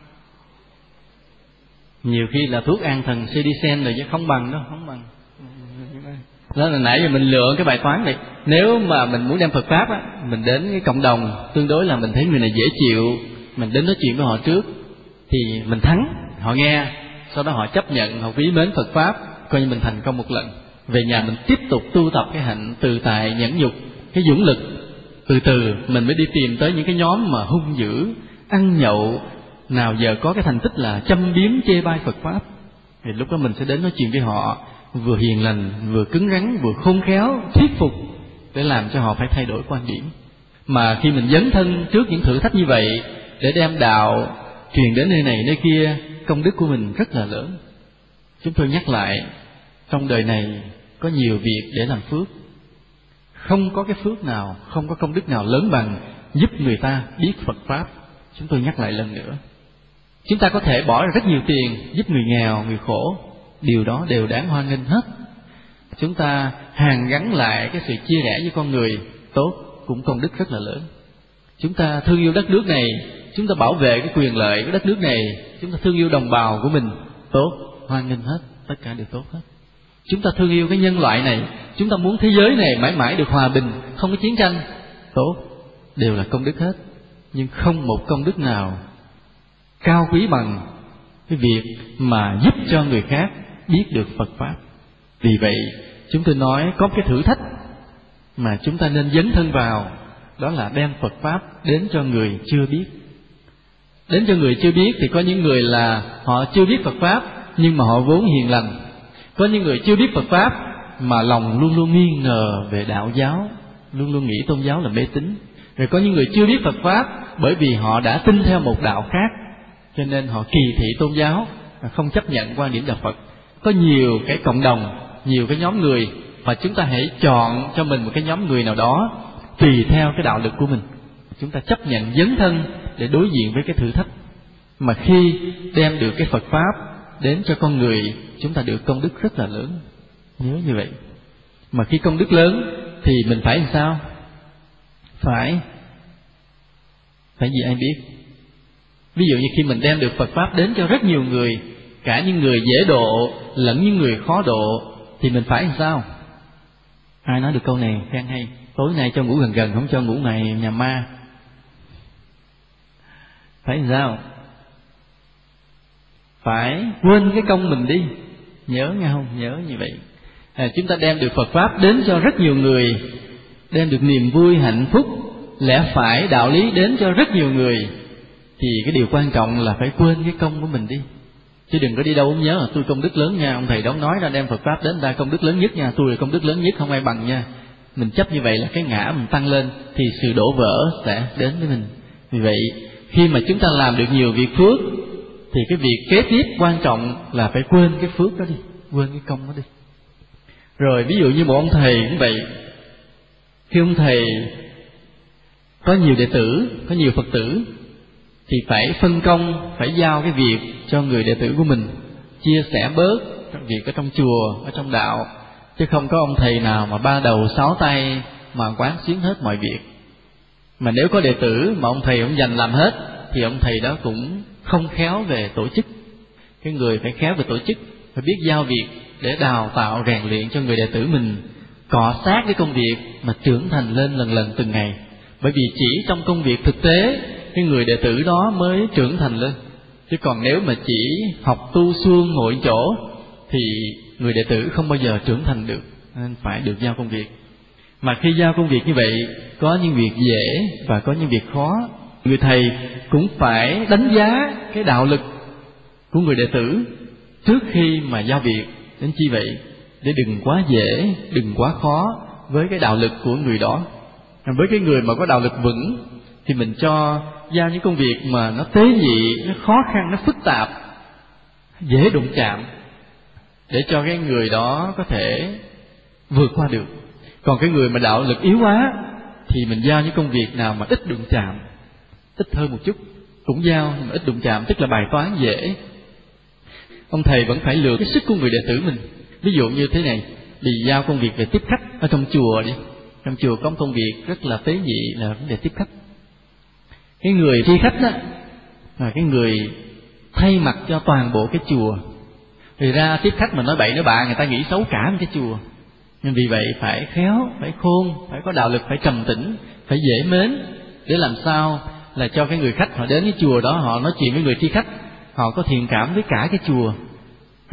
Nhiều khi là thuốc an thần Cedicen rồi chứ không bằng đâu, không bằng. Đó là nãy giờ mình lựa cái bài toán này. Nếu mà mình muốn đem Phật Pháp á, mình đến cái cộng đồng tương đối là mình thấy người này dễ chịu, mình đến nói chuyện với họ trước, thì mình thắng, họ nghe, sau đó họ chấp nhận, họ quý mến Phật Pháp, coi như mình thành công một lần. Về nhà mình tiếp tục tu tập cái hạnh từ tại, nhẫn nhục, cái dũng lực. Từ từ mình mới đi tìm tới những cái nhóm mà hung dữ, ăn nhậu, nào giờ có cái thành tích là châm biếm chê bai Phật Pháp. Thì lúc đó mình sẽ đến nói chuyện với họ, vừa hiền lành, vừa cứng rắn, vừa khôn khéo, thuyết phục, để làm cho họ phải thay đổi quan điểm. Mà khi mình dấn thân trước những thử thách như vậy, để đem đạo truyền đến nơi này nơi kia, công đức của mình rất là lớn. Chúng tôi nhắc lại, trong đời này có nhiều việc để làm phước. Không có cái phước nào, không có công đức nào lớn bằng giúp người ta biết Phật Pháp. Chúng tôi nhắc lại lần nữa. Chúng ta có thể bỏ ra rất nhiều tiền giúp người nghèo, người khổ. Điều đó đều đáng hoan nghênh hết. Chúng ta hàn gắn lại cái sự chia rẽ với con người, tốt, cũng công đức rất là lớn. Chúng ta thương yêu đất nước này, chúng ta bảo vệ cái quyền lợi của đất nước này, chúng ta thương yêu đồng bào của mình, tốt, hoan nghênh hết, tất cả đều tốt hết. Chúng ta thương yêu cái nhân loại này, chúng ta muốn thế giới này mãi mãi được hòa bình, không có chiến tranh, tốt, đều là công đức hết. Nhưng không một công đức nào cao quý bằng cái việc mà giúp cho người khác biết được Phật Pháp. Vì vậy chúng tôi nói có cái thử thách mà chúng ta nên dấn thân vào, đó là đem Phật Pháp đến cho người chưa biết. Đến cho người chưa biết thì có những người là họ chưa biết Phật Pháp, nhưng mà họ vốn hiền lành. Có những người chưa biết Phật Pháp mà lòng luôn luôn nghi ngờ về đạo giáo, luôn luôn nghĩ tôn giáo là mê tín. Rồi có những người chưa biết Phật Pháp bởi vì họ đã tin theo một đạo khác, cho nên họ kỳ thị tôn giáo, không chấp nhận quan điểm đạo Phật. Có nhiều cái cộng đồng, nhiều cái nhóm người, và chúng ta hãy chọn cho mình một cái nhóm người nào đó tùy theo cái đạo lực của mình. Chúng ta chấp nhận dấn thân để đối diện với cái thử thách. Mà khi đem được cái Phật Pháp đến cho con người, chúng ta được công đức rất là lớn. Nhớ như vậy. Mà khi công đức lớn thì mình phải làm sao? Phải gì ai biết? Ví dụ như khi mình đem được Phật Pháp đến cho rất nhiều người, cả những người dễ độ lẫn những người khó độ, thì mình phải làm sao? Ai nói được câu này khen hay. Tối nay cho ngủ gần gần, không cho ngủ ngày nhà ma. Phải làm sao? Phải quên cái công mình đi. Nhớ nghe không? Nhớ như vậy. Chúng ta đem được Phật Pháp đến cho rất nhiều người, đem được niềm vui, hạnh phúc, lẽ phải, đạo lý đến cho rất nhiều người, thì cái điều quan trọng là phải quên cái công của mình đi. Chứ đừng có đi đâu cũng nhớ là tôi công đức lớn nha, ông thầy đó nói ra đem Phật Pháp đến ta công đức lớn nhất nha, tôi là công đức lớn nhất, không ai bằng nha. Mình chấp như vậy là cái ngã mình tăng lên, thì sự đổ vỡ sẽ đến với mình. Vì vậy khi mà chúng ta làm được nhiều việc phước, thì cái việc kế tiếp quan trọng là phải quên cái phước đó đi, quên cái công đó đi. Rồi ví dụ như một ông thầy cũng vậy. Khi ông thầy có nhiều đệ tử, có nhiều Phật tử, thì phải phân công, phải giao cái việc cho người đệ tử của mình, chia sẻ bớt việc ở trong chùa, ở trong đạo. Chứ không có ông thầy nào mà ba đầu sáu tay mà quán xuyến hết mọi việc. Mà nếu có đệ tử mà ông thầy ông dành làm hết, thì ông thầy đó cũng không khéo về tổ chức. Cái người phải khéo về tổ chức, phải biết giao việc để đào tạo rèn luyện cho người đệ tử mình cọ sát với công việc mà trưởng thành lên lần lần từng ngày. Bởi vì chỉ trong công việc thực tế cái người đệ tử đó mới trưởng thành lên. Chứ còn nếu mà chỉ học tu suông ngồi chỗ thì người đệ tử không bao giờ trưởng thành được. Nên phải được giao công việc. Mà khi giao công việc như vậy, có những việc dễ và có những việc khó. Người thầy cũng phải đánh giá cái đạo lực của người đệ tử trước khi mà giao việc. Đến chi vậy? Để đừng quá dễ, đừng quá khó với cái đạo lực của người đó. Với cái người mà có đạo lực vững thì mình cho giao những công việc mà nó tế nhị, nó khó khăn, nó phức tạp, dễ đụng chạm, để cho cái người đó có thể vượt qua được. Còn cái người mà đạo lực yếu quá thì mình giao những công việc nào mà ít đụng chạm, ít hơn một chút cũng giao, nhưng mà ít đụng chạm, tức là bài toán dễ. Ông thầy vẫn phải lựa cái sức của người đệ tử mình. Ví dụ như thế này, vì giao công việc về tiếp khách ở trong chùa đi. Trong chùa có một công việc rất là tế nhị là vấn đề tiếp khách. Cái người thi khách đó là cái người thay mặt cho toàn bộ cái chùa. Thì ra tiếp khách mà nói bậy nói bạ, người ta nghĩ xấu cả một cái chùa. Nhưng vì vậy phải khéo, phải khôn, phải có đạo lực, phải trầm tĩnh, phải dễ mến, để làm sao là cho cái người khách họ đến cái chùa đó, họ nói chuyện với người thi khách, họ có thiện cảm với cả cái chùa.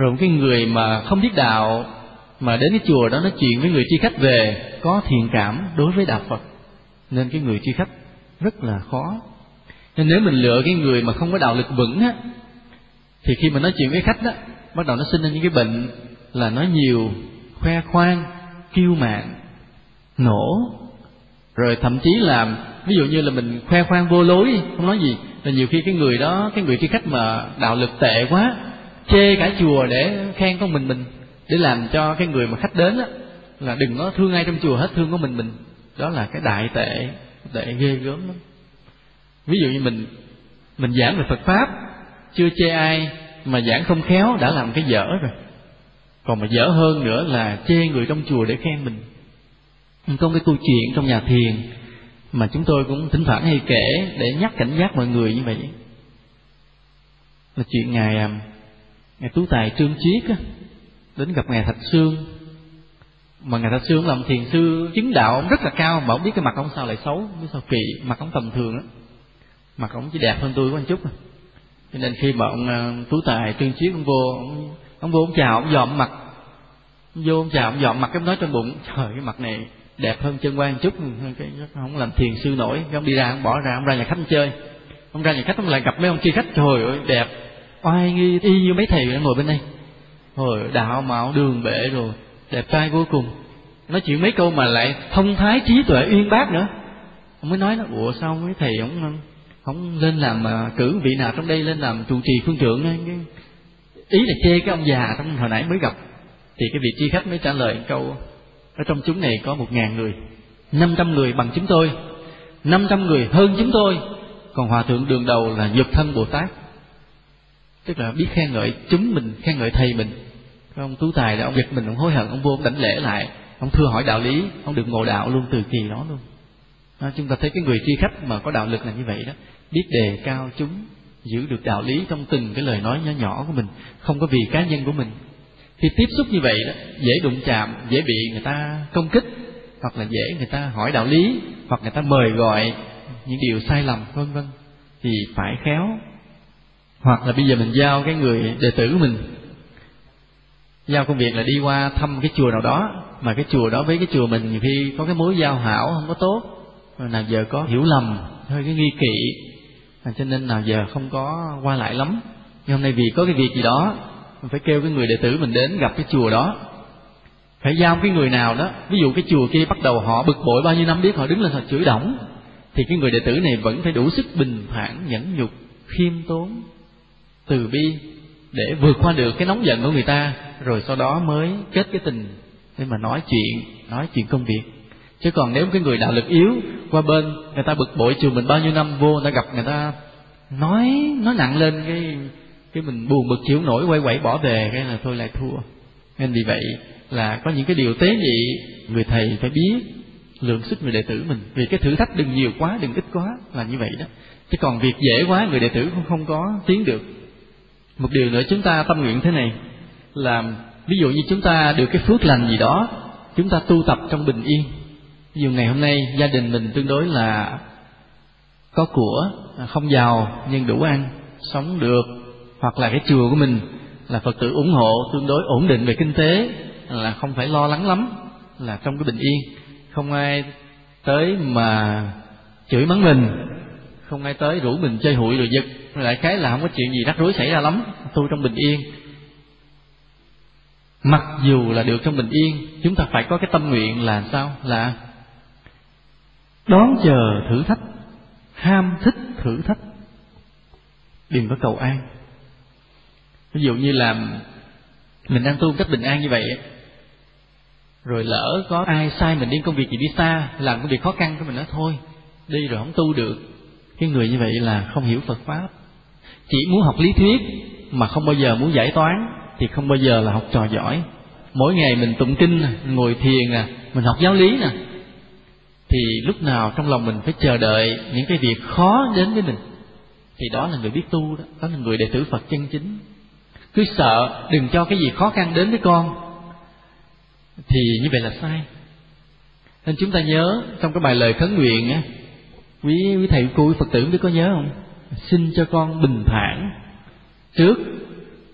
Rồi cái người mà không biết đạo mà đến cái chùa đó nói chuyện với người tri khách về có thiện cảm đối với đạo Phật, nên cái người tri khách rất là khó. Nên nếu mình lựa cái người mà không có đạo lực vững á, thì khi mà nói chuyện với khách đó, bắt đầu nó sinh ra những cái bệnh là nói nhiều, khoe khoang, kiêu mạn, nổ. Rồi thậm chí là ví dụ như là mình khoe khoang vô lối, không nói gì, là nhiều khi cái người đó, cái người tri khách mà đạo lực tệ quá, chê cả chùa để khen con mình, để làm cho cái người mà khách đến á là đừng có thương ai trong chùa hết, thương có mình. Đó là cái đại tệ, tệ ghê gớm lắm. Ví dụ như mình giảng về Phật pháp, chưa chê ai, mà giảng không khéo đã làm cái dở rồi. Còn mà dở hơn nữa là chê người trong chùa để khen mình. Có cái câu chuyện trong nhà thiền mà chúng tôi cũng thỉnh thoảng hay kể để nhắc cảnh giác mọi người như vậy, là chuyện ngài Tú Tài Trương Chiết á, đến gặp ngài Thạch Sương. Mà ngài Thạch Sương làm thiền sư chứng đạo, ông rất là cao, mà ông biết cái mặt ông sao lại xấu, biết sao kỳ, mặt ông tầm thường á, mặt ông chỉ đẹp hơn tôi có một chút. Cho nên khi mà ông Tú Tài Trương Chiết ông vô ông chào, ông dòm mặt, ông chào ông dòm mặt, cái nói trong bụng trời, cái mặt này đẹp hơn chân quan chút, cái không làm thiền sư nổi. Cái ông đi ra, ông bỏ ra, ông ra nhà khách ông chơi. Ông ra nhà khách ông lại gặp mấy ông kia khách, trời ơi đẹp oai nghi y như mấy thầy đang ngồi bên đây, rồi đạo mạo đường bệ rồi đẹp trai vô cùng. Nói chuyện mấy câu mà lại thông thái trí tuệ uyên bác nữa. Ông mới nói nó, ủa sao mấy thầy ông lên làm cử vị nào trong đây lên làm trụ trì phương trượng ấy. Ý là chê cái ông già trong hồi nãy mới gặp. Thì cái vị tri khách mới trả lời câu, ở trong chúng này có 1.000 người, 500 người bằng chúng tôi, 500 người hơn chúng tôi, còn hòa thượng đường đầu là Nhật Thân Bồ Tát. Tức là biết khen ngợi chúng mình, khen ngợi thầy mình. Ông Tú Tài là ông giật mình, ông hối hận, ông vô ông đảnh lễ lại, ông thưa hỏi đạo lý, ông được ngộ đạo luôn từ kỳ đó luôn. Chúng ta thấy cái người tri khách mà có đạo lực là như vậy đó, biết đề cao chúng, giữ được đạo lý trong từng cái lời nói nhỏ nhỏ của mình, không có vì cá nhân của mình. Khi tiếp xúc như vậy đó, dễ đụng chạm, dễ bị người ta công kích, hoặc là dễ người ta hỏi đạo lý, hoặc người ta mời gọi những điều sai lầm, vân vân. Thì phải khéo. Hoặc là bây giờ mình giao cái người đệ tử của mình, giao công việc là đi qua thăm cái chùa nào đó, mà cái chùa đó với cái chùa mình nhiều khi có cái mối giao hảo không có tốt, rồi nào giờ có hiểu lầm, hơi cái nghi kỵ, cho nên nào giờ không có qua lại lắm. Nhưng hôm nay vì có cái việc gì đó, mình phải kêu cái người đệ tử mình đến gặp cái chùa đó, phải giao cái người nào đó. Ví dụ cái chùa kia bắt đầu họ bực bội bao nhiêu năm, biết họ đứng lên họ chửi đổng, thì cái người đệ tử này vẫn phải đủ sức bình thản, nhẫn nhục, khiêm tốn, từ bi, để vượt qua được cái nóng giận của người ta, rồi sau đó mới kết cái tình để mà nói chuyện công việc. Chứ còn nếu cái người đạo lực yếu qua bên, người ta bực bội chùa mình bao nhiêu năm, vô người ta gặp người ta nói nặng lên, cái mình buồn bực chịu nổi, quay quẩy bỏ về, cái là thôi lại thua. Nên vì vậy là có những cái điều tế nhị, người thầy phải biết lượng sức người đệ tử mình, vì cái thử thách đừng nhiều quá, đừng ít quá, là như vậy đó. Chứ còn việc dễ quá, người đệ tử không có tiến được. Một điều nữa chúng ta tâm nguyện thế này, là ví dụ như chúng ta được cái phước lành gì đó, chúng ta tu tập trong bình yên. Ví dụ ngày hôm nay gia đình mình tương đối là có của, không giàu nhưng đủ ăn, sống được. Hoặc là cái chùa của mình là Phật tử ủng hộ, tương đối ổn định về kinh tế, là không phải lo lắng lắm, là trong cái bình yên, không ai tới mà chửi mắng mình, không ai tới rủ mình chơi hụi rồi giật. Lại cái là không có chuyện gì rắc rối xảy ra lắm, tu trong bình yên. Mặc dù là được trong bình yên, chúng ta phải có cái tâm nguyện là sao? Là đón chờ thử thách, ham thích thử thách, đừng có cầu an. Ví dụ như là mình đang tu cách bình an như vậy, rồi lỡ có ai sai mình đi công việc gì đi xa, làm công việc khó khăn, cái mình nói thôi đi rồi không tu được. Cái người như vậy là không hiểu Phật pháp, chỉ muốn học lý thuyết mà không bao giờ muốn giải toán, thì không bao giờ là học trò giỏi. Mỗi ngày mình tụng kinh, ngồi thiền, mình học giáo lý nè, thì lúc nào trong lòng mình phải chờ đợi những cái việc khó đến với mình, thì đó là người biết tu đó, đó là người đệ tử Phật chân chính. Cứ sợ đừng cho cái gì khó khăn đến với con, thì như vậy là sai. Nên chúng ta nhớ trong cái bài lời khấn nguyện á, quý thầy cô, quý Phật tử biết có nhớ không? Xin cho con bình thản trước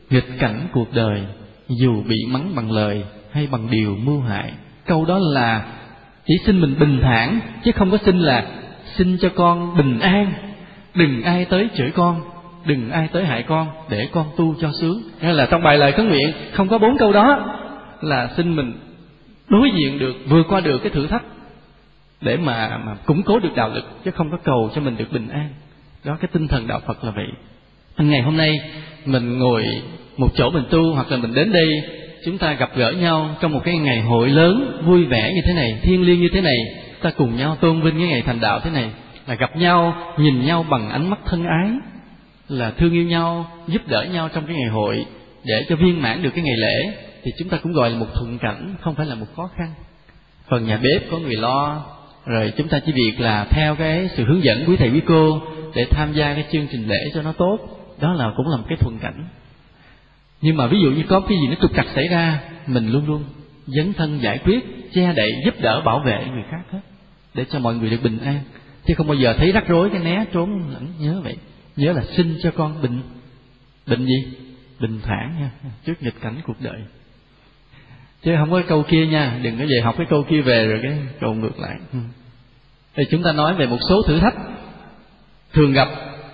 nghịch cảnh cuộc đời, dù bị mắng bằng lời hay bằng điều mưu hại. Câu đó là chỉ xin mình bình thản, chứ không có xin là xin cho con bình an, đừng ai tới chửi con, đừng ai tới hại con, để con tu cho sướng. Hay là trong bài lời khấn nguyện không có 4 câu đó, là xin mình đối diện được, vượt qua được cái thử thách để mà củng cố được đạo lực, chứ không có cầu cho mình được bình an. Đó, cái tinh thần đạo Phật là vậy. Ngày hôm nay mình ngồi một chỗ mình tu, hoặc là mình đến đây chúng ta gặp gỡ nhau trong một cái ngày hội lớn vui vẻ như thế này, thiêng liêng như thế này, ta cùng nhau tôn vinh cái ngày thành đạo thế này, là gặp nhau, nhìn nhau bằng ánh mắt thân ái, là thương yêu nhau, giúp đỡ nhau trong cái ngày hội để cho viên mãn được cái ngày lễ, thì chúng ta cũng gọi là một thuận cảnh, không phải là một khó khăn. Phần nhà bếp có người lo, rồi chúng ta chỉ việc là theo cái sự hướng dẫn quý thầy quý cô để tham gia cái chương trình lễ cho nó tốt. Đó là cũng là một cái thuận cảnh. Nhưng mà ví dụ như có cái gì nó trục trặc xảy ra, mình luôn luôn dấn thân giải quyết, che đậy, giúp đỡ, bảo vệ người khác hết, để cho mọi người được bình an. Chứ không bao giờ thấy rắc rối cái né trốn lẫn. Nhớ vậy, nhớ là xin cho con bình gì? Bình thản nha, trước nghịch cảnh cuộc đời. Chứ không có cái câu kia nha, đừng có về học cái câu kia về rồi cái câu ngược lại. Thì chúng ta nói về một số thử thách thường gặp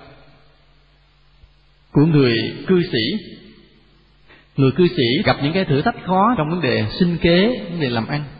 của người cư sĩ. Người cư sĩ gặp những cái thử thách khó trong vấn đề sinh kế, vấn đề làm ăn.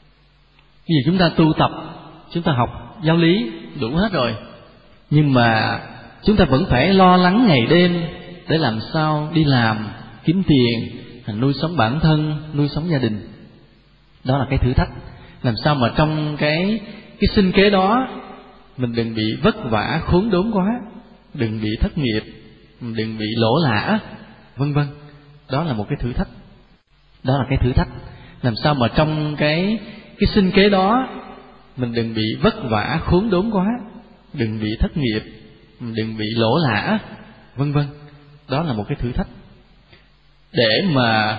Vì chúng ta tu tập, chúng ta học giáo lý đủ hết rồi, nhưng mà chúng ta vẫn phải lo lắng ngày đêm để làm sao đi làm, kiếm tiền, nuôi sống bản thân, nuôi sống gia đình. Đó là cái thử thách. Làm sao mà trong cái sinh kế đó mình đừng bị vất vả khốn đốn quá, đừng bị thất nghiệp, đừng bị lỗ lã, vân vân. Đó là một cái thử thách. Đó là cái thử thách. Làm sao mà trong cái sinh kế đó mình đừng bị vất vả khốn đốn quá, đừng bị thất nghiệp, đừng bị lỗ lã, vân vân. Đó là một cái thử thách. Để mà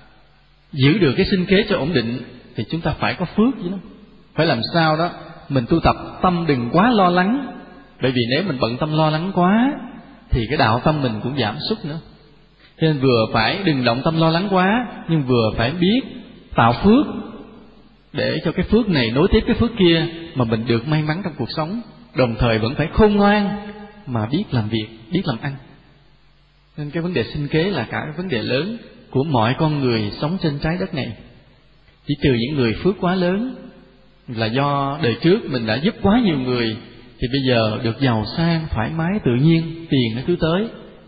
giữ được cái sinh kế cho ổn định thì chúng ta phải có phước chứ. Phải làm sao đó mình tu tập tâm đừng quá lo lắng. Bởi vì nếu mình bận tâm lo lắng quá thì cái đạo tâm mình cũng giảm sút nữa. Cho nên vừa phải đừng động tâm lo lắng quá, nhưng vừa phải biết tạo phước để cho cái phước này nối tiếp cái phước kia mà mình được may mắn trong cuộc sống. Đồng thời vẫn phải khôn ngoan mà biết làm việc, biết làm ăn. Nên cái vấn đề sinh kế là cả cái vấn đề lớn của mọi con người sống trên trái đất này. Chỉ trừ những người phước quá lớn, là do đời trước mình đã giúp quá nhiều người, thì bây giờ được giàu sang, thoải mái, tự nhiên, tiền nó cứ tới.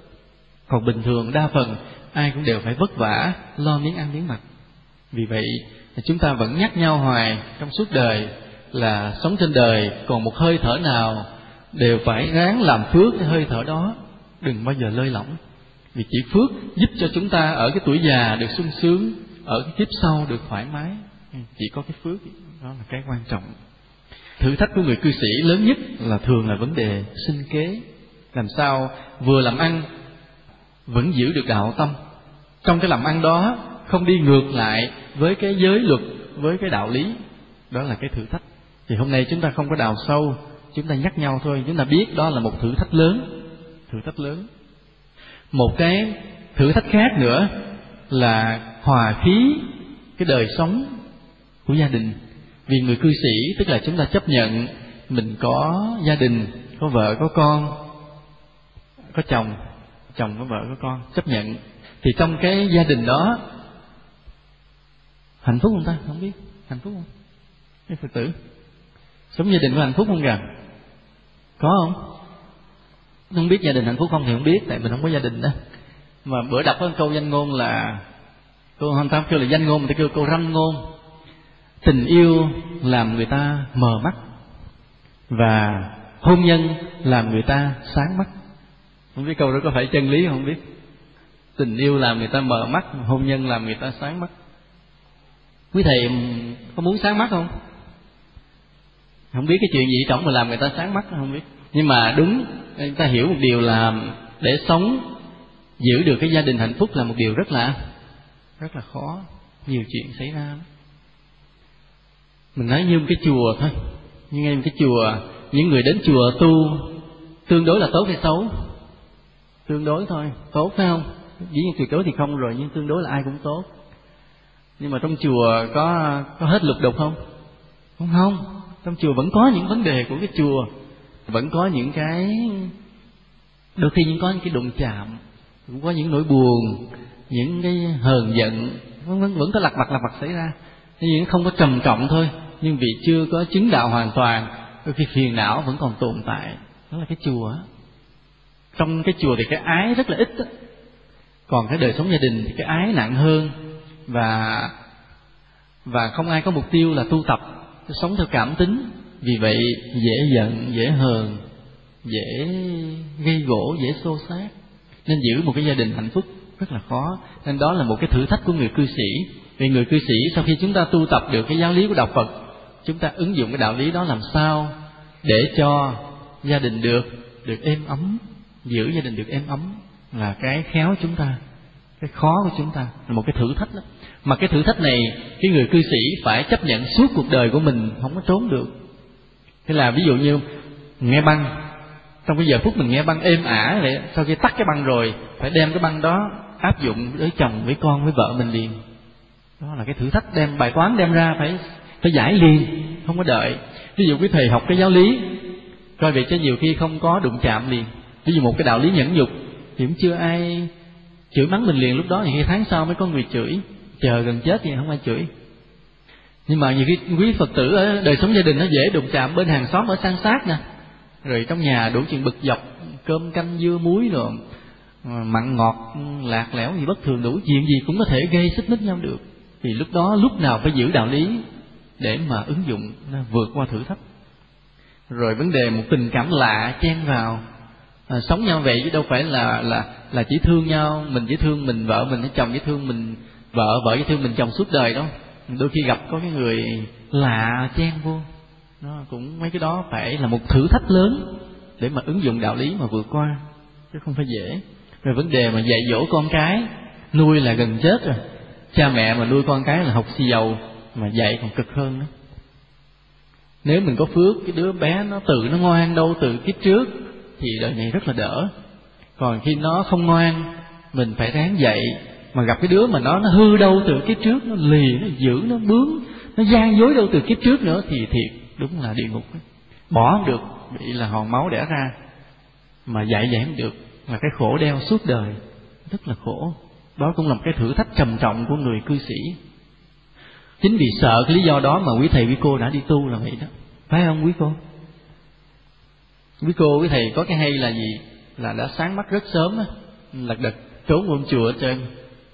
Còn bình thường đa phần ai cũng đều phải vất vả, lo miếng ăn miếng mặc. Vì vậy chúng ta vẫn nhắc nhau hoài trong suốt đời là sống trên đời còn một hơi thở nào đều phải ráng làm phước cái hơi thở đó, đừng bao giờ lơi lỏng. Vì chỉ phước giúp cho chúng ta ở cái tuổi già được sung sướng, ở cái kiếp sau được thoải mái. Chỉ có cái phước đó là cái quan trọng. Thử thách của người cư sĩ lớn nhất là thường là vấn đề sinh kế. Làm sao vừa làm ăn vẫn giữ được đạo tâm, trong cái làm ăn đó không đi ngược lại với cái giới luật, với cái đạo lý. Đó là cái thử thách. Thì hôm nay chúng ta không có đào sâu, chúng ta nhắc nhau thôi. Chúng ta biết đó là một thử thách lớn. Thử thách lớn. Một cái thử thách khác nữa là hòa khí cái đời sống của gia đình. Vì người cư sĩ tức là chúng ta chấp nhận mình có gia đình, có vợ, có con, có chồng, chồng có vợ, có con, chấp nhận. Thì trong cái gia đình đó hạnh phúc không ta? Không biết. Hạnh phúc không? Cái Phật tử sống gia đình có hạnh phúc không kìa? Có không? Không biết gia đình hạnh phúc không thì không biết, tại mình không có gia đình đó. Mà bữa đọc có câu danh ngôn là, cô không ta kêu là danh ngôn, mà ta kêu câu răm ngôn. Tình yêu làm người ta mờ mắt, và hôn nhân làm người ta sáng mắt. Không biết câu đó có phải chân lý không biết. Tình yêu làm người ta mờ mắt, hôn nhân làm người ta sáng mắt. Quý thầy có muốn sáng mắt không? Không biết cái chuyện gì trọng mà làm người ta sáng mắt không biết. Nhưng mà đúng, chúng ta hiểu một điều là để sống giữ được cái gia đình hạnh phúc là một điều rất là khó. Nhiều chuyện xảy ra. Mình nói như một cái chùa thôi, nhưng ngay một cái chùa, những người đến chùa tu tương đối là tốt hay xấu? Tương đối thôi, tốt phải không? Dĩ nhiên tuyệt đối thì không rồi, nhưng tương đối là ai cũng tốt. Nhưng mà trong chùa có hết lục đục không? Không. Trong chùa vẫn có những vấn đề của cái chùa, vẫn có những cái, đôi khi có những cái đụng chạm, cũng có những nỗi buồn, những cái hờn giận, vẫn có lặt vặt xảy ra. Nhưng không có trầm trọng thôi. Nhưng vì chưa có chứng đạo hoàn toàn, đôi khi phiền não vẫn còn tồn tại. Đó là cái chùa. Trong cái chùa thì cái ái rất là ít đó. Còn cái đời sống gia đình thì cái ái nặng hơn, và không ai có mục tiêu là tu tập, sống theo cảm tính. Vì vậy dễ giận, dễ hờn, dễ gây gổ, dễ xô xát. Nên giữ một cái gia đình hạnh phúc rất là khó. Nên đó là một cái thử thách của người cư sĩ. Vì người cư sĩ sau khi chúng ta tu tập được cái giáo lý của đạo Phật, chúng ta ứng dụng cái đạo lý đó làm sao để cho gia đình được êm ấm, giữ gia đình được êm ấm, là cái khéo chúng ta, cái khó của chúng ta, là một cái thử thách đó. Mà cái thử thách này cái người cư sĩ phải chấp nhận suốt cuộc đời của mình, không có trốn được. Thế là ví dụ như nghe băng, trong cái giờ phút mình nghe băng êm ả vậy, sau khi tắt cái băng rồi phải đem cái băng đó áp dụng với chồng, với con, với vợ mình liền. Đó là cái thử thách, đem bài toán đem ra phải giải liền, không có đợi. Ví dụ quý thầy học cái giáo lý, coi vậy cho nhiều khi không có đụng chạm liền. Ví dụ một cái đạo lý nhẫn nhục thì cũng chưa ai chửi mắng mình liền lúc đó, thì tháng sau mới có người chửi, chờ gần chết thì không ai chửi. Nhưng mà nhiều khi quý Phật tử ở đời sống gia đình nó dễ đụng chạm, bên hàng xóm ở san sát nè, rồi trong nhà đủ chuyện bực dọc, cơm canh dưa muối rồi mặn ngọt lạc lẽo gì bất thường, đủ chuyện gì cũng có thể gây xích mích nhau được. Thì lúc đó lúc nào phải giữ đạo lý để mà ứng dụng, vượt qua thử thách. Rồi vấn đề một tình cảm lạ chen vào, sống nhau vậy chứ đâu phải là chỉ thương nhau, mình chỉ thương mình vợ mình, chồng chỉ thương mình vợ, vợ chỉ thương mình chồng suốt đời đâu. Đôi khi gặp có cái người lạ chen vô, nó cũng mấy cái đó phải là một thử thách lớn để mà ứng dụng đạo lý mà vượt qua, chứ không phải dễ. Rồi vấn đề mà dạy dỗ con cái, nuôi là gần chết rồi. Cha mẹ mà nuôi con cái là học xì dầu, mà dạy còn cực hơn nữa. Nếu mình có phước, cái đứa bé nó ngoan đâu từ kiếp trước thì đời này rất là đỡ. Còn khi nó không ngoan, mình phải ráng dạy. Mà gặp cái đứa mà nó hư đâu từ kiếp trước, nó lì, nó dữ, nó bướng, nó gian dối đâu từ kiếp trước nữa thì thiệt đúng là địa ngục. Bỏ không được, bị là hòn máu đẻ ra. Mà dạy không được là cái khổ đeo suốt đời, rất là khổ. Đó cũng là một cái thử thách trầm trọng của người cư sĩ. Chính vì sợ cái lý do đó mà quý thầy quý cô đã đi tu là vậy đó, phải không quý cô? Quý cô quý thầy có cái hay là gì? Là đã sáng mắt rất sớm á, lật đật trốn ôm chùa hết trơn.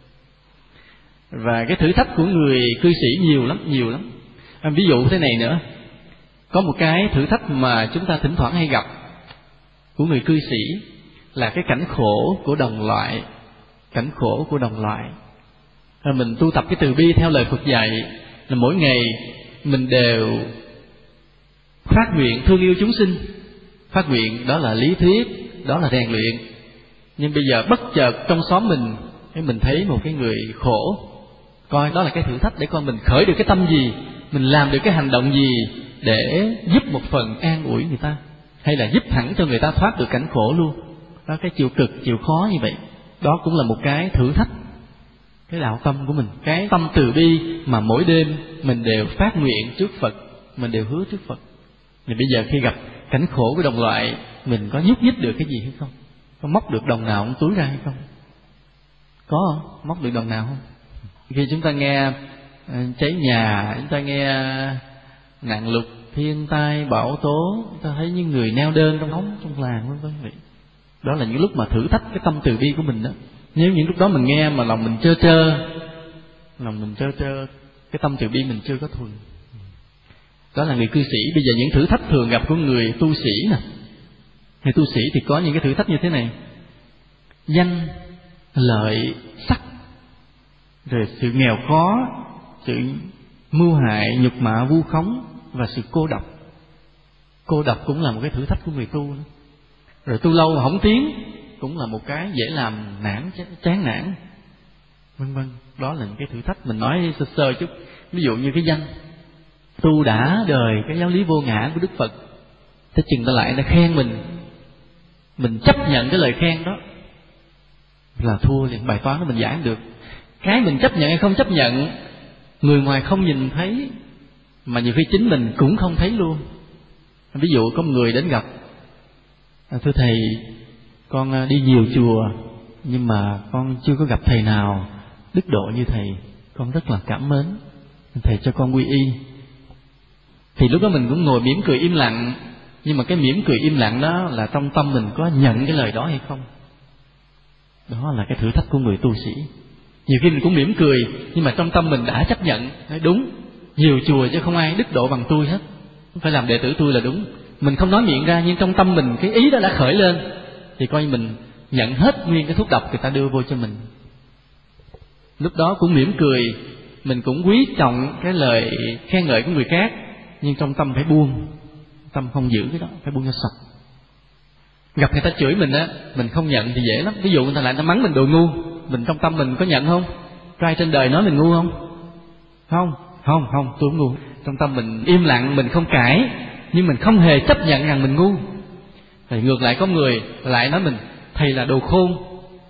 Và cái thử thách của người cư sĩ nhiều lắm. Ví dụ thế này nữa, có một cái thử thách mà chúng ta thỉnh thoảng hay gặp của người cư sĩ là cái cảnh khổ của đồng loại. Cảnh khổ của đồng loại. Mình tu tập cái từ bi theo lời Phật dạy là mỗi ngày mình đều phát nguyện thương yêu chúng sinh. Phát nguyện đó là lý thuyết, đó là rèn luyện. Nhưng bây giờ bất chợt trong xóm mình thấy một cái người khổ, coi đó là cái thử thách để coi mình khởi được cái tâm gì, mình làm được cái hành động gì để giúp một phần an ủi người ta, hay là giúp hẳn cho người ta thoát được cảnh khổ luôn. Đó, cái chịu cực, chịu khó như vậy, đó cũng là một cái thử thách cái đạo tâm của mình, cái tâm từ bi mà mỗi đêm mình đều phát nguyện trước Phật, mình đều hứa trước Phật. Thì bây giờ khi gặp cảnh khổ của đồng loại, mình có nhúc nhích được cái gì hay không? Có móc được đồng nào trong túi ra hay không? Có không? Móc được đồng nào không? Khi chúng ta nghe cháy nhà, chúng ta nghe nạn lụt, thiên tai, bão tố, chúng ta thấy những người neo đơn trong hóng, trong làng vân vân vậy. Đó là những lúc mà thử thách cái tâm từ bi của mình đó. Nếu những lúc đó mình nghe mà lòng mình trơ trơ, cái tâm từ bi mình chưa có thuần. Đó là người cư sĩ. Bây giờ những thử thách thường gặp của người tu sĩ nè. Người tu sĩ thì có những cái thử thách như thế này: danh, lợi, sắc, rồi sự nghèo khó, sự mưu hại, nhục mạ, vu khống và sự cô độc. Cô độc cũng là một cái thử thách của người tu nữa. Rồi tu lâu mà không tiến cũng là một cái dễ làm chán nản, vân vân. Đó là những cái thử thách. Mình nói sơ sơ chút. Ví dụ như cái danh, tu đã đời cái giáo lý vô ngã của Đức Phật, tới chừng ta lại nó khen mình chấp nhận cái lời khen đó, là thua liền, bài toán đó mình giải không được. Cái mình chấp nhận hay không chấp nhận, người ngoài không nhìn thấy, mà nhiều khi chính mình cũng không thấy luôn. Ví dụ có một người đến gặp: thưa thầy, con đi nhiều chùa nhưng mà con chưa có gặp thầy nào đức độ như thầy, con rất là cảm mến, thầy cho con quy y. Thì lúc đó mình cũng ngồi mỉm cười im lặng, nhưng mà cái mỉm cười im lặng đó là trong tâm mình có nhận cái lời đó hay không. Đó là cái thử thách của người tu sĩ. Nhiều khi mình cũng mỉm cười, nhưng mà trong tâm mình đã chấp nhận, nói đúng, nhiều chùa chứ không ai đức độ bằng tôi hết, phải làm đệ tử tôi là đúng. Mình không nói miệng ra, nhưng trong tâm mình cái ý đó đã khởi lên, thì coi như mình nhận hết nguyên cái thuốc độc người ta đưa vô cho mình. Lúc đó cũng mỉm cười, mình cũng quý trọng cái lời khen ngợi của người khác, nhưng trong tâm phải buông, tâm không giữ cái đó, phải buông cho sạch. Gặp người ta chửi mình á, mình không nhận thì dễ lắm. Ví dụ người ta lại ta mắng mình đồ ngu, mình trong tâm mình có nhận không? Có ai trên đời nói mình ngu không? Không, tôi không ngu. Trong tâm mình im lặng, mình không cãi, nhưng mình không hề chấp nhận rằng mình ngu. Thì ngược lại có người lại nói mình thầy là đồ khôn,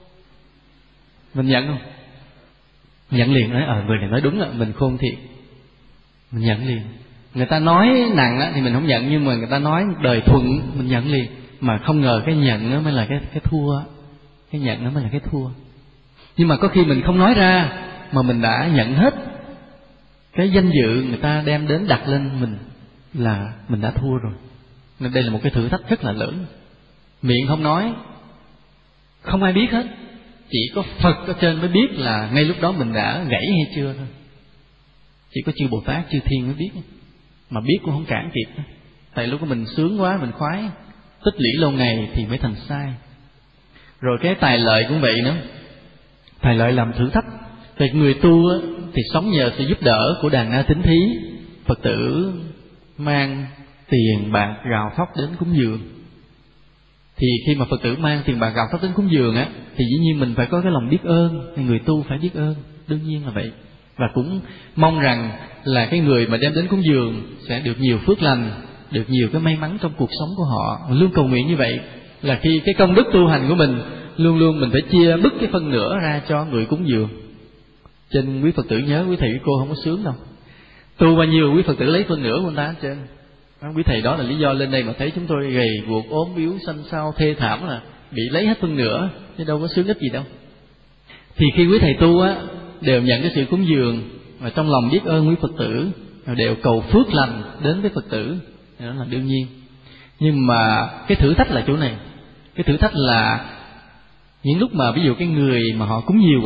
mình nhận không? Nhận liền, nói người này nói đúng là mình khôn thiệt, mình nhận liền. Người ta nói nặng á thì mình không nhận, nhưng mà người ta nói đời thuận mình nhận liền. Mà không ngờ cái nhận đó mới là cái thua, cái nhận đó mới là cái thua. Nhưng mà có khi mình không nói ra mà mình đã nhận hết cái danh dự người ta đem đến đặt lên mình, là mình đã thua rồi. Nên đây là một cái thử thách rất là lớn. Miệng không nói, không ai biết hết, chỉ có Phật ở trên mới biết là ngay lúc đó mình đã gãy hay chưa thôi. Chỉ có chư Bồ Tát, chư Thiên mới biết, mà biết cũng không cản kịp. Tại lúc đó mình sướng quá, mình khoái, tích lũy lâu ngày thì mới thành sai. Rồi cái tài lợi cũng vậy nữa. Tài lợi làm thử thách. Thì người tu thì sống nhờ sự giúp đỡ của đàn na tín thí. Phật tử mang tiền bạc gạo thóc đến cúng dường. Thì khi mà Phật tử mang tiền bạc gạo thóc đến cúng dường á, thì dĩ nhiên mình phải có cái lòng biết ơn. Người tu phải biết ơn, đương nhiên là vậy. Và cũng mong rằng là cái người mà đem đến cúng dường sẽ được nhiều phước lành, được nhiều cái may mắn trong cuộc sống của họ. Luôn cầu nguyện như vậy, là khi cái công đức tu hành của mình luôn luôn mình phải chia bớt cái phân nửa ra cho người cúng dường. Trên quý Phật tử nhớ, quý thầy quý cô không có sướng đâu. Tu bao nhiêu quý Phật tử lấy phân nửa của người ta hết trơn. Quý thầy đó là lý do lên đây mà thấy chúng tôi gầy guộc ốm yếu xanh xao thê thảm, là bị lấy hết phân nửa, chứ đâu có sướng ít gì đâu. Thì khi quý thầy tu á đều nhận cái sự cúng dường và trong lòng biết ơn quý Phật tử, đều cầu phước lành đến với Phật tử, đó là đương nhiên. Nhưng mà cái thử thách là chỗ này. Cái thử thách là những lúc mà ví dụ cái người mà họ cúng nhiều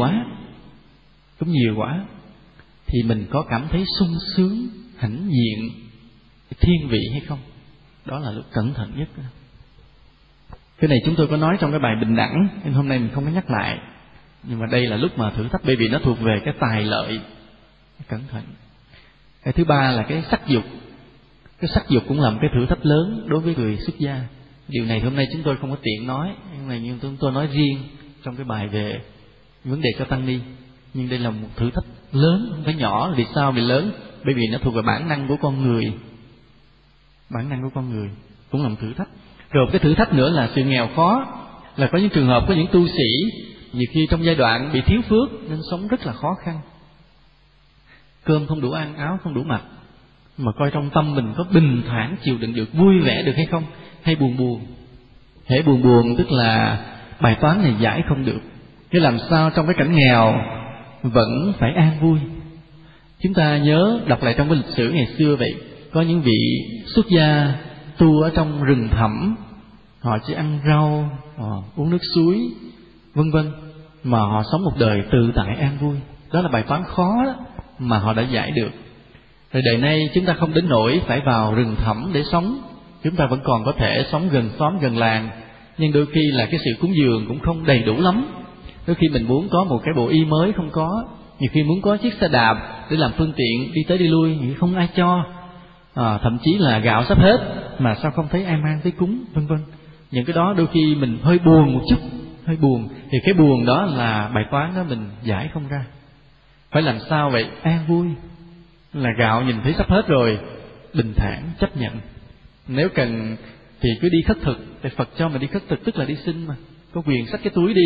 quá thì mình có cảm thấy sung sướng, hãnh diện, thiên vị hay không? Đó là lúc cẩn thận nhất. Cái này chúng tôi có nói trong cái bài bình đẳng, nên hôm nay mình không có nhắc lại. Nhưng mà đây là lúc mà thử thách, bởi vì nó thuộc về cái tài lợi, cẩn thận. Cái thứ ba là cái sắc dục. Cái sắc dục cũng là một cái thử thách lớn đối với người xuất gia. Điều này hôm nay chúng tôi không có tiện nói, nhưng chúng tôi nói riêng trong cái bài về vấn đề cho tăng ni. Nhưng đây là một thử thách lớn, không phải nhỏ. Vì sao? Vì lớn, bởi vì nó thuộc về bản năng của con người. Bản năng của con người cũng là một thử thách. Rồi cái thử thách nữa là sự nghèo khó. Là có những trường hợp, có những tu sĩ nhiều khi trong giai đoạn bị thiếu phước nên sống rất là khó khăn. Cơm không đủ ăn, áo không đủ mặc, mà coi trong tâm mình có bình thản chịu đựng được, vui vẻ được hay không, hay buồn buồn. Hễ buồn buồn tức là bài toán này giải không được. Thế làm sao trong cái cảnh nghèo vẫn phải an vui? Chúng ta nhớ đọc lại trong cái lịch sử ngày xưa vậy, có những vị xuất gia tu ở trong rừng thẳm, họ chỉ ăn rau, uống nước suối, vân vân, mà họ sống một đời tự tại an vui. Đó là bài toán khó đó, mà họ đã giải được. Rồi đời nay chúng ta không đến nỗi phải vào rừng thẳm để sống, chúng ta vẫn còn có thể sống gần xóm gần làng, nhưng đôi khi là cái sự cúng dường cũng không đầy đủ lắm. Đôi khi mình muốn có một cái bộ y mới không có, nhiều khi muốn có chiếc xe đạp để làm phương tiện đi tới đi lui thì không ai cho, thậm chí là gạo sắp hết mà sao không thấy ai mang tới cúng, vân vân. Những cái đó đôi khi mình hơi buồn một chút, hơi buồn, thì cái buồn đó là bài toán đó mình giải không ra. Phải làm sao vậy? An vui, là gạo nhìn thấy sắp hết rồi, bình thản chấp nhận. Nếu cần thì cứ đi khất thực, thì Phật cho mình đi khất thực, tức là đi xin mà, có quyền xách cái túi đi,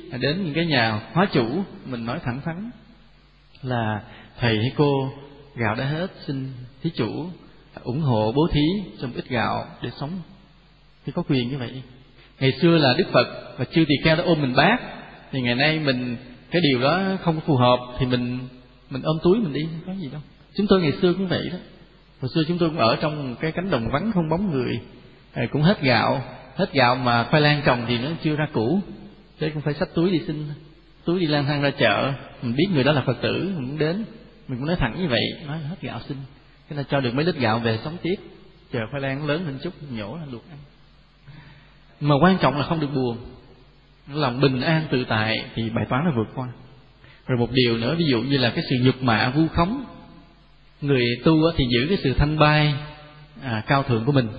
đến những cái nhà hóa chủ, mình nói thẳng thắn là thầy hay cô gạo đã hết, xin thí chủ ủng hộ bố thí cho một ít gạo để sống, thì có quyền như vậy. Ngày xưa là Đức Phật và chư tỳ kheo đã ôm mình bát, thì ngày nay mình cái điều đó không phù hợp thì mình ôm túi mình đi, không có gì đâu. Chúng tôi ngày xưa cũng vậy đó. Hồi xưa chúng tôi cũng ở trong cái cánh đồng vắng không bóng người, cũng hết gạo mà khoai lang trồng thì nó chưa ra củ, thế cũng phải xách túi đi xin, túi đi lang thang ra chợ. Mình biết người đó là Phật tử, mình cũng đến, mình cũng nói thẳng như vậy, nói hết gạo xin, cái là cho được mấy lít gạo về sống tiếp, chờ khoai lang lớn lên chút nhổ ra luộc ăn. Mà quan trọng là không được buồn, lòng bình an tự tại thì bài toán nó vượt qua. Rồi một điều nữa, ví dụ như là cái sự nhục mạ vu khống. Người tu thì giữ cái sự thanh bai cao thượng của mình,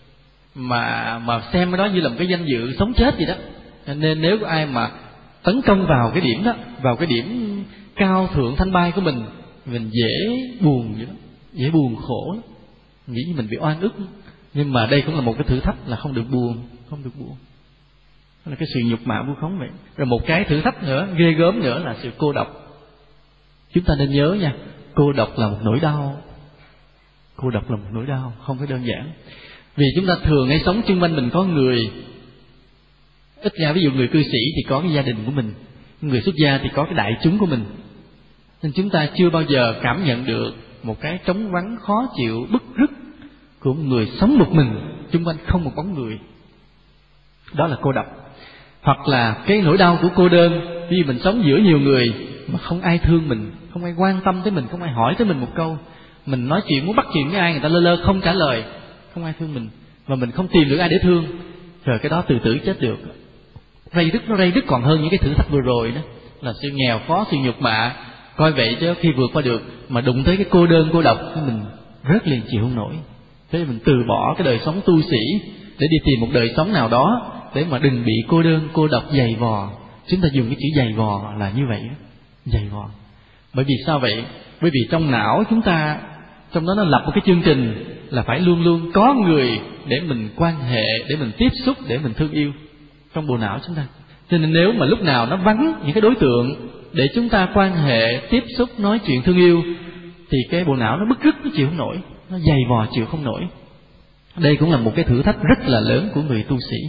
mà xem cái đó như là một cái danh dự sống chết vậy đó. Nên nếu có ai mà tấn công vào cái điểm đó, vào cái điểm cao thượng thanh bai của mình dễ buồn vậy đó, dễ buồn khổ lắm, nghĩ như mình bị oan ức. Nhưng mà đây cũng là một cái thử thách là không được buồn. Đó là cái sự nhục mạ vu khống vậy. Rồi một cái thử thách nữa, ghê gớm nữa là sự cô độc. Chúng ta nên nhớ nha, cô độc là một nỗi đau. Cô độc là một nỗi đau, không phải đơn giản. Vì chúng ta thường hay sống chung quanh mình có người, ít ra ví dụ người cư sĩ thì có cái gia đình của mình, người xuất gia thì có cái đại chúng của mình. Nên chúng ta chưa bao giờ cảm nhận được một cái trống vắng khó chịu, bứt rứt của một người sống một mình, chung quanh không một bóng người. Đó là cô độc. Hoặc là cái nỗi đau của cô đơn, vì mình sống giữa nhiều người mà không ai thương mình, không ai quan tâm tới mình, không ai hỏi tới mình một câu. Mình nói chuyện, muốn bắt chuyện với ai, người ta lơ lơ không trả lời, không ai thương mình, và mình không tìm được ai để thương. Rồi cái đó từ tử chết được. Nó ray đứt còn hơn những cái thử thách vừa rồi đó, là sự nghèo khó, sự nhục mạ. Coi vậy chứ khi vượt qua được mà đụng tới cái cô đơn cô độc, mình rất liền chịu không nổi. Thế nên mình từ bỏ cái đời sống tu sĩ để đi tìm một đời sống nào đó, để mà đừng bị cô đơn cô độc dày vò. Chúng ta dùng cái chữ dày vò là như vậy đó, dày vò. Bởi vì sao vậy? Bởi vì trong não chúng ta, trong đó nó lập một cái chương trình là phải luôn luôn có người để mình quan hệ, để mình tiếp xúc, để mình thương yêu trong bộ não chúng ta. Cho nên nếu mà lúc nào nó vắng những cái đối tượng để chúng ta quan hệ, tiếp xúc, nói chuyện, thương yêu, thì cái bộ não nó bứt rứt, nó chịu không nổi, nó dày vò chịu không nổi. Đây cũng là một cái thử thách rất là lớn của người tu sĩ.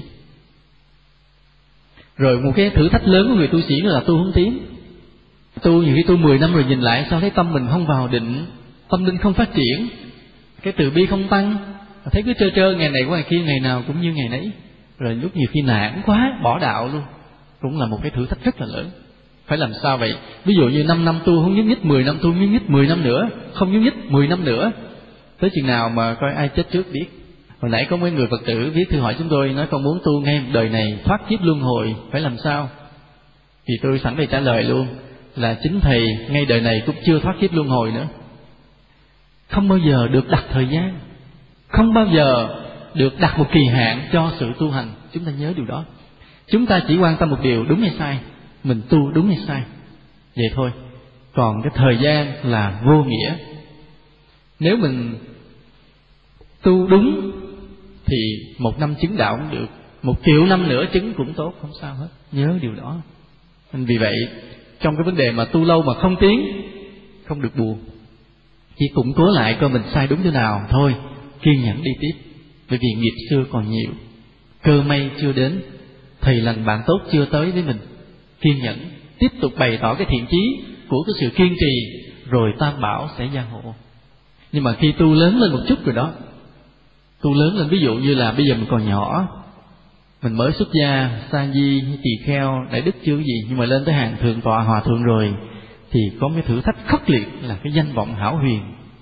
Rồi một cái thử thách lớn của người tu sĩ là tu không tiến. Tu nhiều khi tu 10 năm rồi nhìn lại sao thấy tâm mình không vào định, tâm linh không phát triển, cái từ bi không tăng, thấy cứ trơ trơ ngày này qua ngày kia, ngày nào cũng như ngày nấy. Rồi lúc nhiều khi nản quá bỏ đạo luôn, cũng là một cái thử thách rất là lớn. Phải làm sao vậy? Ví dụ như 5 năm tu không nhúc nhích, 10 năm tu không nhúc nhích, 10 năm nữa không nhúc nhích, 10 năm nữa, tới chừng nào mà coi ai chết trước biết. Hồi nãy có mấy người Phật tử viết thư hỏi chúng tôi, nói con muốn tu ngay đời này thoát kiếp luân hồi, phải làm sao? Thì tôi sẵn đây trả lời luôn là chính thầy ngay đời này cũng chưa thoát kiếp luân hồi nữa. Không bao giờ được đặt thời gian, không bao giờ được đặt một kỳ hạn cho sự tu hành. Chúng ta nhớ điều đó. Chúng ta chỉ quan tâm một điều, đúng hay sai, mình tu đúng hay sai, vậy thôi. Còn cái thời gian là vô nghĩa. Nếu mình tu đúng thì 1 năm chứng đạo cũng được, 1 triệu năm nữa chứng cũng tốt, không sao hết. Nhớ điều đó. Nên vì vậy trong cái vấn đề mà tu lâu mà không tiến, không được buồn, chỉ củng cố lại coi mình sai đúng chỗ nào thôi, kiên nhẫn đi tiếp. Bởi vì nghiệp xưa còn nhiều, cơ may chưa đến, thầy lành bạn tốt chưa tới với mình. Kiên nhẫn tiếp tục bày tỏ cái thiện chí của cái sự kiên trì, rồi tam bảo sẽ gia hộ. Nhưng mà khi tu lớn lên một chút rồi đó, tu lớn lên, ví dụ như là bây giờ mình còn nhỏ, mình mới xuất gia, sa di hay tỳ kheo, đại đức chưa gì, nhưng mà lên tới hàng thượng tọa hòa thượng rồi, thì có cái thử thách khốc liệt là cái danh vọng hão huyền.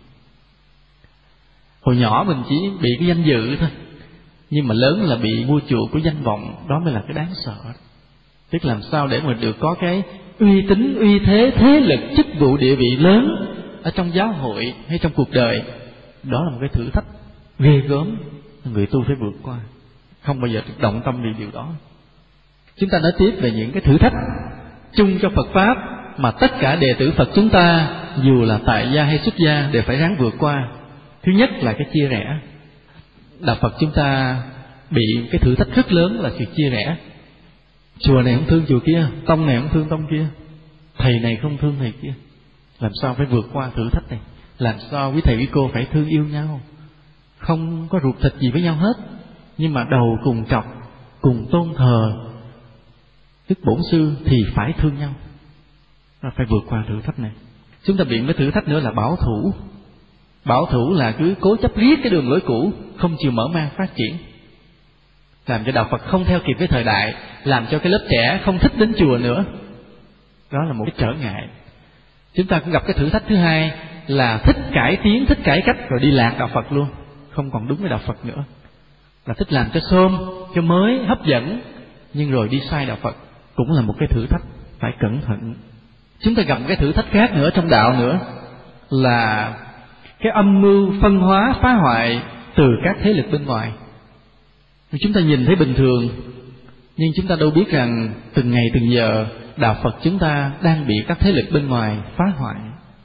Hồi nhỏ mình chỉ bị cái danh dự thôi, nhưng mà lớn là bị mua chuộc của danh vọng, đó mới là cái đáng sợ. Tức làm sao để mà được có cái uy tín, uy thế, thế lực, chức vụ, địa vị lớn ở trong giáo hội hay trong cuộc đời. Đó là một cái thử thách ghê gớm, người tu phải vượt qua, không bao giờ động tâm vì điều đó. Chúng ta nói tiếp về những cái thử thách chung cho Phật Pháp mà tất cả đệ tử Phật chúng ta, dù là tại gia hay xuất gia, đều phải ráng vượt qua. Thứ nhất là cái chia rẽ. Đạo Phật chúng ta bị cái thử thách rất lớn là sự chia rẽ. Chùa này không thương chùa kia, tông này không thương tông kia, thầy này không thương thầy kia. Làm sao phải vượt qua thử thách này? Làm sao quý thầy quý cô phải thương yêu nhau, không có ruột thịt gì với nhau hết, nhưng mà đầu cùng trọc, cùng tôn thờ Đức Bổn Sư thì phải thương nhau. Phải vượt qua thử thách này. Chúng ta bị cái thử thách nữa là bảo thủ. Bảo thủ là cứ cố chấp riết cái đường lối cũ, không chịu mở mang phát triển, làm cho đạo Phật không theo kịp với thời đại, làm cho cái lớp trẻ không thích đến chùa nữa. Đó là một cái trở ngại. Chúng ta cũng gặp cái thử thách thứ hai là thích cải tiến, thích cải cách, rồi đi lạc đạo Phật luôn, không còn đúng với đạo Phật nữa. Là thích làm cho xôm, cho mới, hấp dẫn, nhưng rồi đi sai đạo Phật, cũng là một cái thử thách, phải cẩn thận. Chúng ta gặp một cái thử thách khác nữa trong đạo nữa là cái âm mưu phân hóa, phá hoại từ các thế lực bên ngoài. Chúng ta nhìn thấy bình thường, nhưng chúng ta đâu biết rằng từng ngày từng giờ đạo Phật chúng ta đang bị các thế lực bên ngoài phá hoại.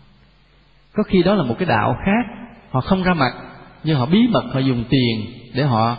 Có khi đó là một cái đạo khác, họ không ra mặt, nhưng họ bí mật họ dùng tiền để họ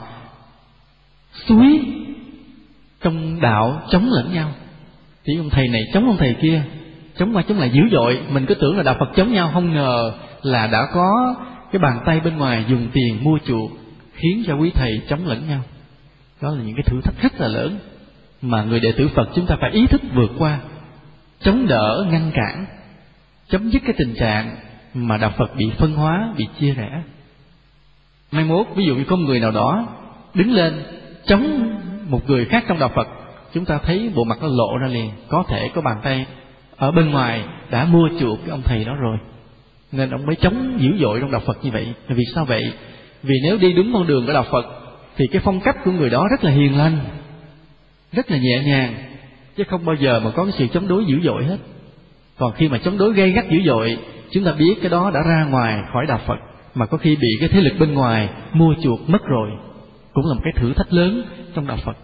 xúi trong đạo chống lẫn nhau. Thì ông thầy này chống ông thầy kia, chống qua chống lại dữ dội. Mình cứ tưởng là đạo Phật chống nhau, không ngờ là đã có cái bàn tay bên ngoài dùng tiền mua chuộc, khiến cho quý thầy chống lẫn nhau. Đó là những cái thử thách rất là lớn mà người đệ tử Phật chúng ta phải ý thức vượt qua, chống đỡ, ngăn cản, chấm dứt cái tình trạng mà đạo Phật bị phân hóa, bị chia rẽ. Mai mốt ví dụ như có một người nào đó đứng lên chống một người khác trong đạo Phật, chúng ta thấy bộ mặt nó lộ ra liền, có thể có bàn tay ở bên ngoài đã mua chuộc cái ông thầy đó rồi, nên ông mới chống dữ dội trong đạo Phật như vậy. Vì sao vậy? Vì nếu đi đúng con đường của đạo Phật thì cái phong cách của người đó rất là hiền lành, rất là nhẹ nhàng, chứ không bao giờ mà có cái sự chống đối dữ dội hết. Còn khi mà chống đối gay gắt dữ dội, chúng ta biết cái đó đã ra ngoài khỏi đạo Phật, mà có khi bị cái thế lực bên ngoài mua chuộc mất rồi, cũng là một cái thử thách lớn trong đạo Phật.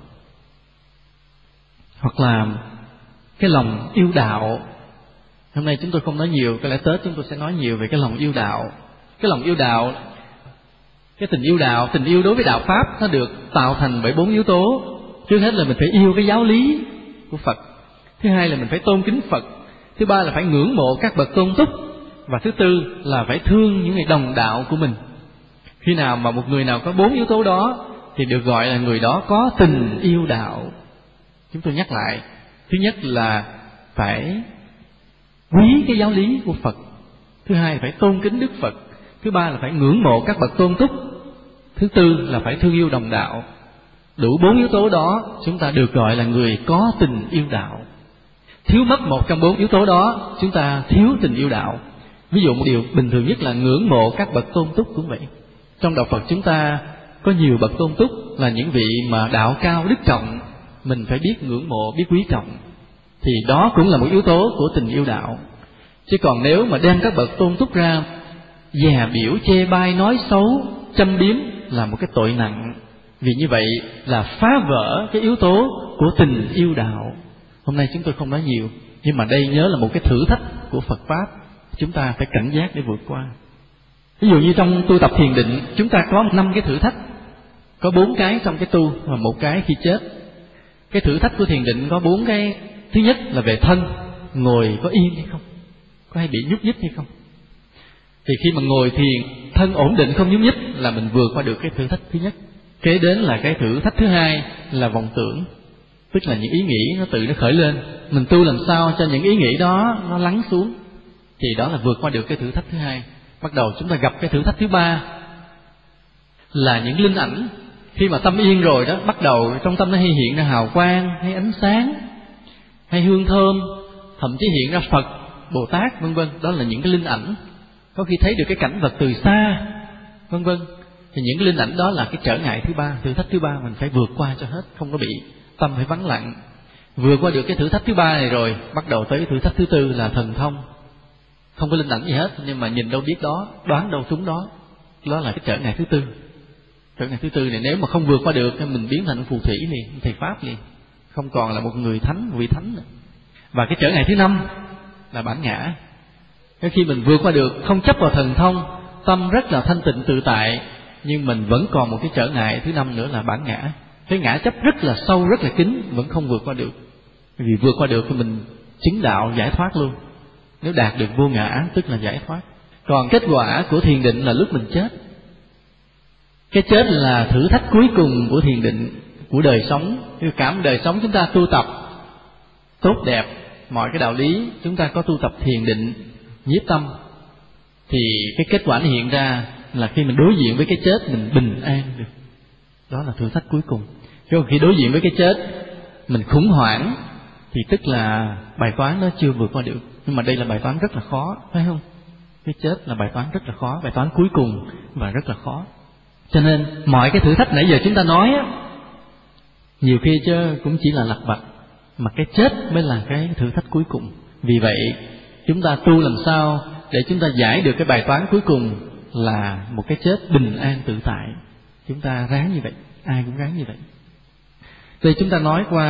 Hoặc là cái lòng yêu đạo. Hôm nay chúng tôi không nói nhiều, có lẽ Tết chúng tôi sẽ nói nhiều về cái lòng yêu đạo. Cái lòng yêu đạo, cái tình yêu đạo, tình yêu đối với đạo Pháp, nó được tạo thành bởi 4 yếu tố. Trước hết là mình phải yêu cái giáo lý của Phật. Thứ hai là mình phải tôn kính Phật. Thứ ba là phải ngưỡng mộ các bậc tôn túc. Và thứ tư là phải thương những người đồng đạo của mình. Khi nào mà một người nào có 4 yếu tố đó thì được gọi là người đó có tình yêu đạo. Chúng tôi nhắc lại, thứ nhất là phải quý cái giáo lý của Phật. Thứ hai là phải tôn kính Đức Phật. Thứ ba là phải ngưỡng mộ các bậc tôn túc. Thứ tư là phải thương yêu đồng đạo. Đủ 4 yếu tố đó, chúng ta được gọi là người có tình yêu đạo. Thiếu mất một trong 4 yếu tố đó, chúng ta thiếu tình yêu đạo. Ví dụ một điều bình thường nhất là ngưỡng mộ các bậc tôn túc cũng vậy. Trong đạo Phật chúng ta có nhiều bậc tôn túc là những vị mà đạo cao đức trọng, mình phải biết ngưỡng mộ, biết quý trọng. Thì đó cũng là một yếu tố của tình yêu đạo. Chứ còn nếu mà đem các bậc tôn túc ra dè biểu, chê bai, nói xấu, châm biếm là một cái tội nặng. Vì như vậy là phá vỡ cái yếu tố của tình yêu đạo. Hôm nay chúng tôi không nói nhiều, nhưng mà đây nhớ là một cái thử thách của Phật Pháp, chúng ta phải cảnh giác để vượt qua. Ví dụ như trong tu tập thiền định, chúng ta có 5 cái thử thách. Có 4 cái trong cái tu và 1 cái khi chết. Cái thử thách của thiền định có 4 cái. Thứ nhất là về thân, ngồi có yên hay không, có hay bị nhúc nhích hay không. Thì khi mà ngồi thiền, thân ổn định không nhúc nhích là mình vượt qua được cái thử thách thứ nhất. Kế đến là cái thử thách thứ hai là vọng tưởng, tức là những ý nghĩ nó tự nó khởi lên. Mình tu làm sao cho những ý nghĩ đó nó lắng xuống, thì đó là vượt qua được cái thử thách thứ hai. Bắt đầu chúng ta gặp cái thử thách thứ ba là những linh ảnh. Khi mà tâm yên rồi đó, bắt đầu trong tâm nó hay hiện ra hào quang, hay ánh sáng, hay hương thơm, thậm chí hiện ra Phật, Bồ Tát vân vân. Đó là những cái linh ảnh. Có khi thấy được cái cảnh vật từ xa vân vân. Thì những cái linh ảnh đó là cái trở ngại thứ ba, thử thách thứ ba, mình phải vượt qua cho hết, không có bị, tâm phải vắng lặng. Vượt qua được cái thử thách thứ ba này rồi, bắt đầu tới cái thử thách thứ tư là thần thông. Không có linh ảnh gì hết, nhưng mà nhìn đâu biết đó, đoán đâu trúng đó. Đó là cái trở ngại thứ tư. Trở ngại thứ tư này nếu mà không vượt qua được, mình biến thành phù thủy liền, thầy Pháp liền, không còn là một người thánh, một vị thánh nữa. Và cái trở ngại thứ năm là bản ngã. Khi mình vượt qua được, không chấp vào thần thông, tâm rất là thanh tịnh tự tại, nhưng mình vẫn còn một cái trở ngại thứ năm nữa là bản ngã. cái ngã chấp rất là sâu, rất là kín, vẫn không vượt qua được. Vì vượt qua được thì mình chứng đạo giải thoát luôn. Nếu đạt được vô ngã tức là giải thoát. Còn kết quả của thiền định là lúc mình chết. Cái chết là thử thách cuối cùng của thiền định, của đời sống. Cả một đời sống chúng ta tu tập tốt đẹp mọi cái đạo lý, chúng ta có tu tập thiền định, nhiếp tâm, thì cái kết quả hiện ra là khi mình đối diện với cái chết mình bình an được. Đó là thử thách cuối cùng. Chứ khi đối diện với cái chết mình khủng hoảng thì tức là bài toán nó chưa vượt qua được. Nhưng mà đây là bài toán rất là khó, phải không? Cái chết là bài toán rất là khó, bài toán cuối cùng và rất là khó. Cho nên mọi cái thử thách nãy giờ chúng ta nói á, nhiều khi chứ cũng chỉ là lặt vặt, mà cái chết mới là cái thử thách cuối cùng. Vì vậy chúng ta tu làm sao để chúng ta giải được cái bài toán cuối cùng là một cái chết bình an tự tại. Chúng ta ráng như vậy, ai cũng ráng như vậy. Thì chúng ta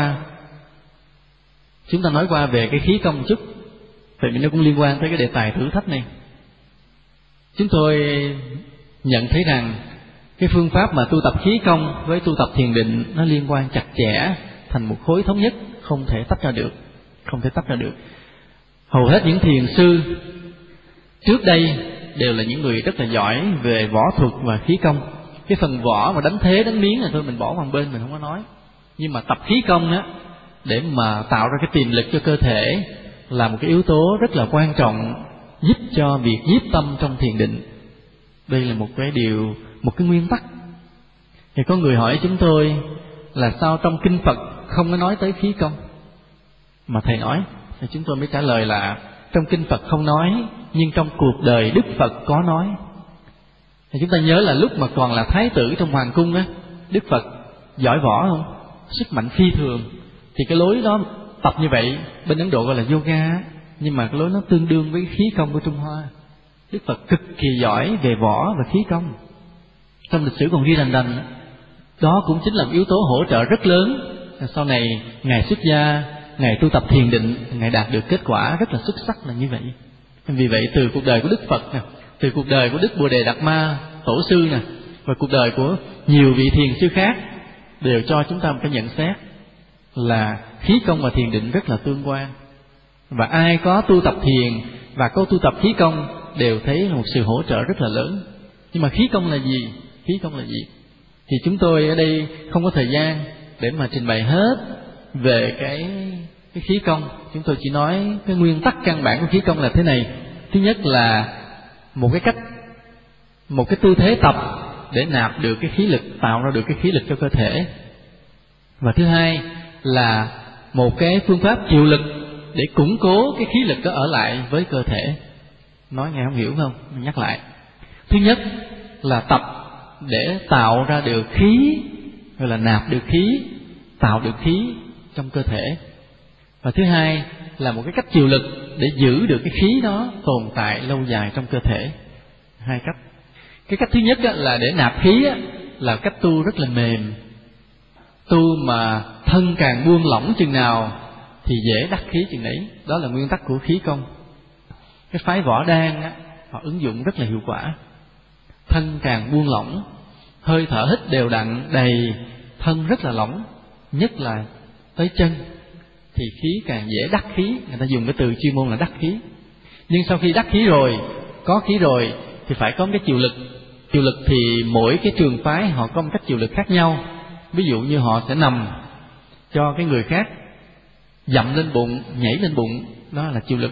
nói qua về cái khí công một chút, tại vì nó cũng liên quan tới cái đề tài thử thách này. Chúng tôi nhận thấy rằng cái phương pháp mà tu tập khí công với tu tập thiền định nó liên quan chặt chẽ thành một khối thống nhất, không thể tách ra được. Hầu hết những thiền sư trước đây đều là những người rất là giỏi về võ thuật và khí công. Cái phần võ mà đánh thế đánh miếng là thôi mình bỏ qua một bên, mình không có nói. Nhưng mà tập khí công á, để mà tạo ra cái tiềm lực cho cơ thể là một cái yếu tố rất là quan trọng, giúp cho việc nhiếp tâm trong thiền định. Đây là một cái nguyên tắc. Thì có người hỏi chúng tôi là sao trong kinh Phật không có nói tới khí công mà thầy nói. Thì chúng tôi mới trả lời là trong kinh Phật không nói, nhưng trong cuộc đời Đức Phật có nói. Thì chúng ta nhớ là lúc mà còn là thái tử trong hoàng cung á, Đức Phật giỏi võ không? Sức mạnh phi thường. Thì cái lối đó tập như vậy, bên Ấn Độ gọi là yoga, nhưng mà cái lối nó tương đương với khí công của Trung Hoa. Đức Phật cực kỳ giỏi về võ và khí công. Trong lịch sử còn ghi rành, đó cũng chính là một yếu tố hỗ trợ rất lớn. Sau này Ngài xuất gia, Ngài tu tập thiền định, Ngài đạt được kết quả rất là xuất sắc là như vậy. Vì vậy từ cuộc đời của Đức Phật nè, từ cuộc đời của Đức Bồ Đề Đạt Ma Tổ sư nè, và cuộc đời của nhiều vị thiền sư khác đều cho chúng ta một cái nhận xét là khí công và thiền định rất là tương quan. Và ai có tu tập thiền và có tu tập khí công đều thấy là một sự hỗ trợ rất là lớn. Nhưng mà khí công là gì? Thì chúng tôi ở đây không có thời gian để mà trình bày hết về cái khí công. Chúng tôi chỉ nói cái nguyên tắc căn bản của khí công là thế này. Thứ nhất là một cái tư thế tập để nạp được cái khí lực, tạo ra được cái khí lực cho cơ thể. Và thứ hai là một cái phương pháp chịu lực để củng cố cái khí lực đó ở lại với cơ thể. Nói nghe không hiểu không? Mình nhắc lại. Thứ nhất là tập để tạo ra được khí, gọi là nạp được khí, tạo được khí trong cơ thể. Và thứ hai là một cái cách chịu lực để giữ được cái khí đó tồn tại lâu dài trong cơ thể. Hai cách. Cái cách thứ nhất là để nạp khí là cách tu rất là mềm. Tu mà thân càng buông lỏng chừng nào thì dễ đắc khí chừng đấy. Đó là nguyên tắc của khí công. Cái phái Võ Đan họ ứng dụng rất là hiệu quả. Thân càng buông lỏng, hơi thở hít đều đặn đầy, thân rất là lỏng, nhất là tới chân, thì khí càng dễ đắc khí. Người ta dùng cái từ chuyên môn là đắc khí. Nhưng sau khi đắc khí rồi, có khí rồi thì phải có một cái chịu lực. Chịu lực thì mỗi cái trường phái họ có một cách chịu lực khác nhau. Ví dụ như họ sẽ nằm cho cái người khác dậm lên bụng, nhảy lên bụng, đó là chịu lực.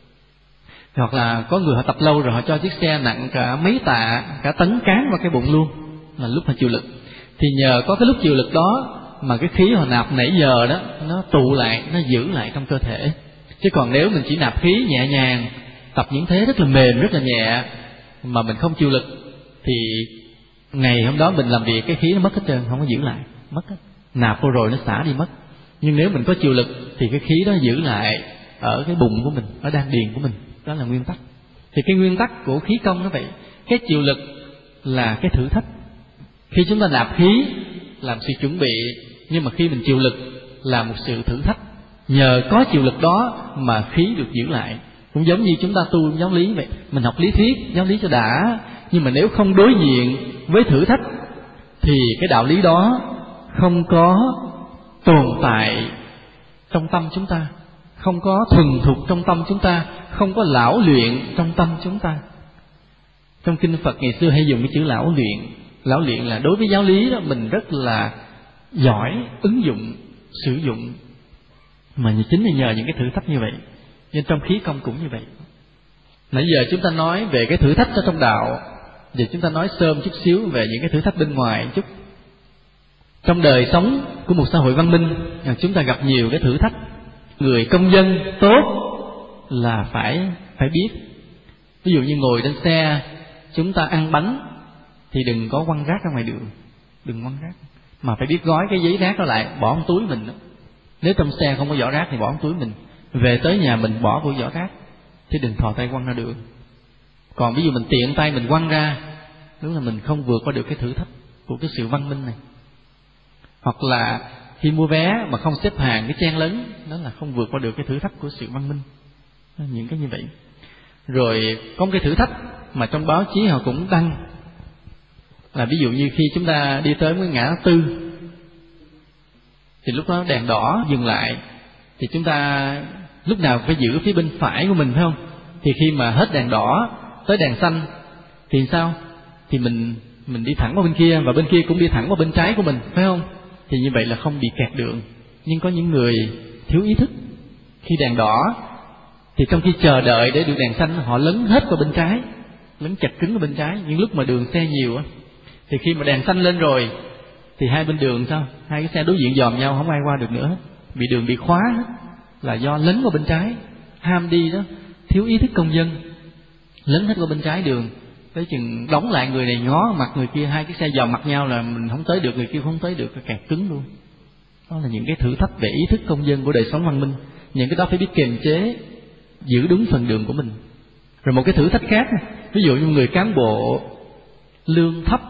Hoặc là có người họ tập lâu rồi họ cho chiếc xe nặng cả mấy tạ, cả tấn cán vào cái bụng luôn, là lúc họ chịu lực. Thì nhờ có cái lúc chịu lực đó mà cái khí họ nạp nãy giờ đó nó tụ lại, nó giữ lại trong cơ thể. Chứ còn nếu mình chỉ nạp khí nhẹ nhàng, tập những thế rất là mềm, rất là nhẹ mà mình không chịu lực thì ngày hôm đó mình làm việc cái khí nó mất hết trơn, không có giữ lại, mất hết. Nạp vô rồi nó xả đi mất. Nhưng nếu mình có chịu lực thì cái khí đó giữ lại ở cái bụng của mình, ở đan điền của mình. Đó là nguyên tắc. Thì cái nguyên tắc của khí công nó vậy. Cái chịu lực là cái thử thách. Khi chúng ta nạp khí làm sự chuẩn bị, nhưng mà khi mình chịu lực là một sự thử thách. Nhờ có chịu lực đó mà khí được giữ lại. Cũng giống như chúng ta tu giáo lý vậy. Mình học lý thuyết, giáo lý cho đã, nhưng mà nếu không đối diện với thử thách thì cái đạo lý đó không có tồn tại trong tâm chúng ta, không có thuần thục trong tâm chúng ta, không có lão luyện trong tâm chúng ta. Trong kinh Phật ngày xưa hay dùng cái chữ lão luyện. Lão luyện là đối với giáo lý đó mình rất là giỏi ứng dụng, sử dụng, mà chính là nhờ những cái thử thách như vậy. Nên trong khí công cũng như vậy. Nãy giờ chúng ta nói về cái thử thách ở trong đạo, giờ chúng ta nói sớm chút xíu về những cái thử thách bên ngoài chút. Trong đời sống của một xã hội văn minh, chúng ta gặp nhiều cái thử thách. Người công dân tốt là phải biết. Ví dụ như ngồi trên xe, chúng ta ăn bánh thì đừng có quăng rác ra ngoài đường, đừng quăng rác, mà phải biết gói cái giấy rác đó lại, bỏ trong túi mình đó. Nếu trong xe không có giỏ rác thì bỏ trong túi mình, về tới nhà mình bỏ vô giỏ rác, chứ đừng thò tay quăng ra đường. Còn ví dụ mình tiện tay mình quăng ra, đúng là mình không vượt qua được cái thử thách của cái sự văn minh này. Hoặc là khi mua vé mà không xếp hàng, cái chen lấn, đó là không vượt qua được cái thử thách của sự văn minh. Những cái như vậy. Rồi có một cái thử thách mà trong báo chí họ cũng đăng, là ví dụ như khi chúng ta đi tới cái ngã tư thì lúc đó đèn đỏ dừng lại, thì chúng ta lúc nào phải giữ phía bên phải của mình, phải không? Thì khi mà hết đèn đỏ tới đèn xanh thì sao? Thì mình đi thẳng qua bên kia, và bên kia cũng đi thẳng qua bên trái của mình, phải không? Thì như vậy là không bị kẹt đường. Nhưng có những người thiếu ý thức, khi đèn đỏ thì trong khi chờ đợi để được đèn xanh, họ lấn hết qua bên trái, lấn chặt cứng qua bên trái. Nhưng lúc mà đường xe nhiều á, thì khi mà đèn xanh lên rồi thì hai bên đường sao? Hai cái xe đối diện dòm nhau, không ai qua được nữa, bị đường bị khóa hết, là do lấn qua bên trái, ham đi đó, thiếu ý thức công dân, lấn hết qua bên trái đường. Tới chừng đóng lại, người này ngó mặt người kia, hai cái xe dòm mặt nhau là mình không tới được, người kia không tới được, kẹt cứng luôn. Đó là những cái thử thách về ý thức công dân của đời sống văn minh. Những cái đó phải biết kiềm chế, giữ đúng phần đường của mình. Rồi một cái thử thách khác, ví dụ như người cán bộ lương thấp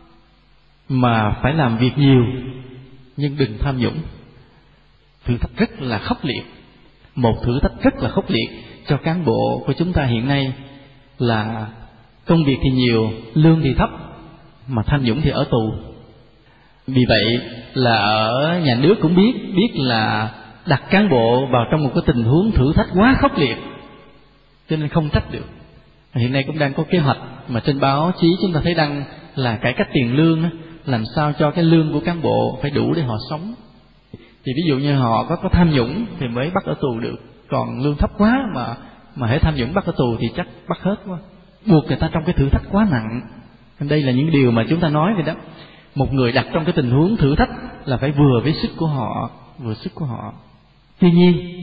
mà phải làm việc nhiều nhưng đừng tham nhũng. Thử thách rất là khốc liệt. Một thử thách rất là khốc liệt cho cán bộ của chúng ta hiện nay là công việc thì nhiều, lương thì thấp, mà tham nhũng thì ở tù. Vì vậy là ở nhà nước cũng biết là đặt cán bộ vào trong một cái tình huống thử thách quá khốc liệt, cho nên không trách được. Hiện nay cũng đang có kế hoạch mà trên báo chí chúng ta thấy đăng là cải cách tiền lương, làm sao cho cái lương của cán bộ phải đủ để họ sống. Thì ví dụ như họ có tham nhũng thì mới bắt ở tù được, còn lương thấp quá mà hễ tham nhũng bắt ở tù thì chắc bắt hết quá, buộc người ta trong cái thử thách quá nặng. Đây là những điều mà chúng ta nói vậy đó. Một người đặt trong cái tình huống thử thách là phải vừa với sức của họ, Tuy nhiên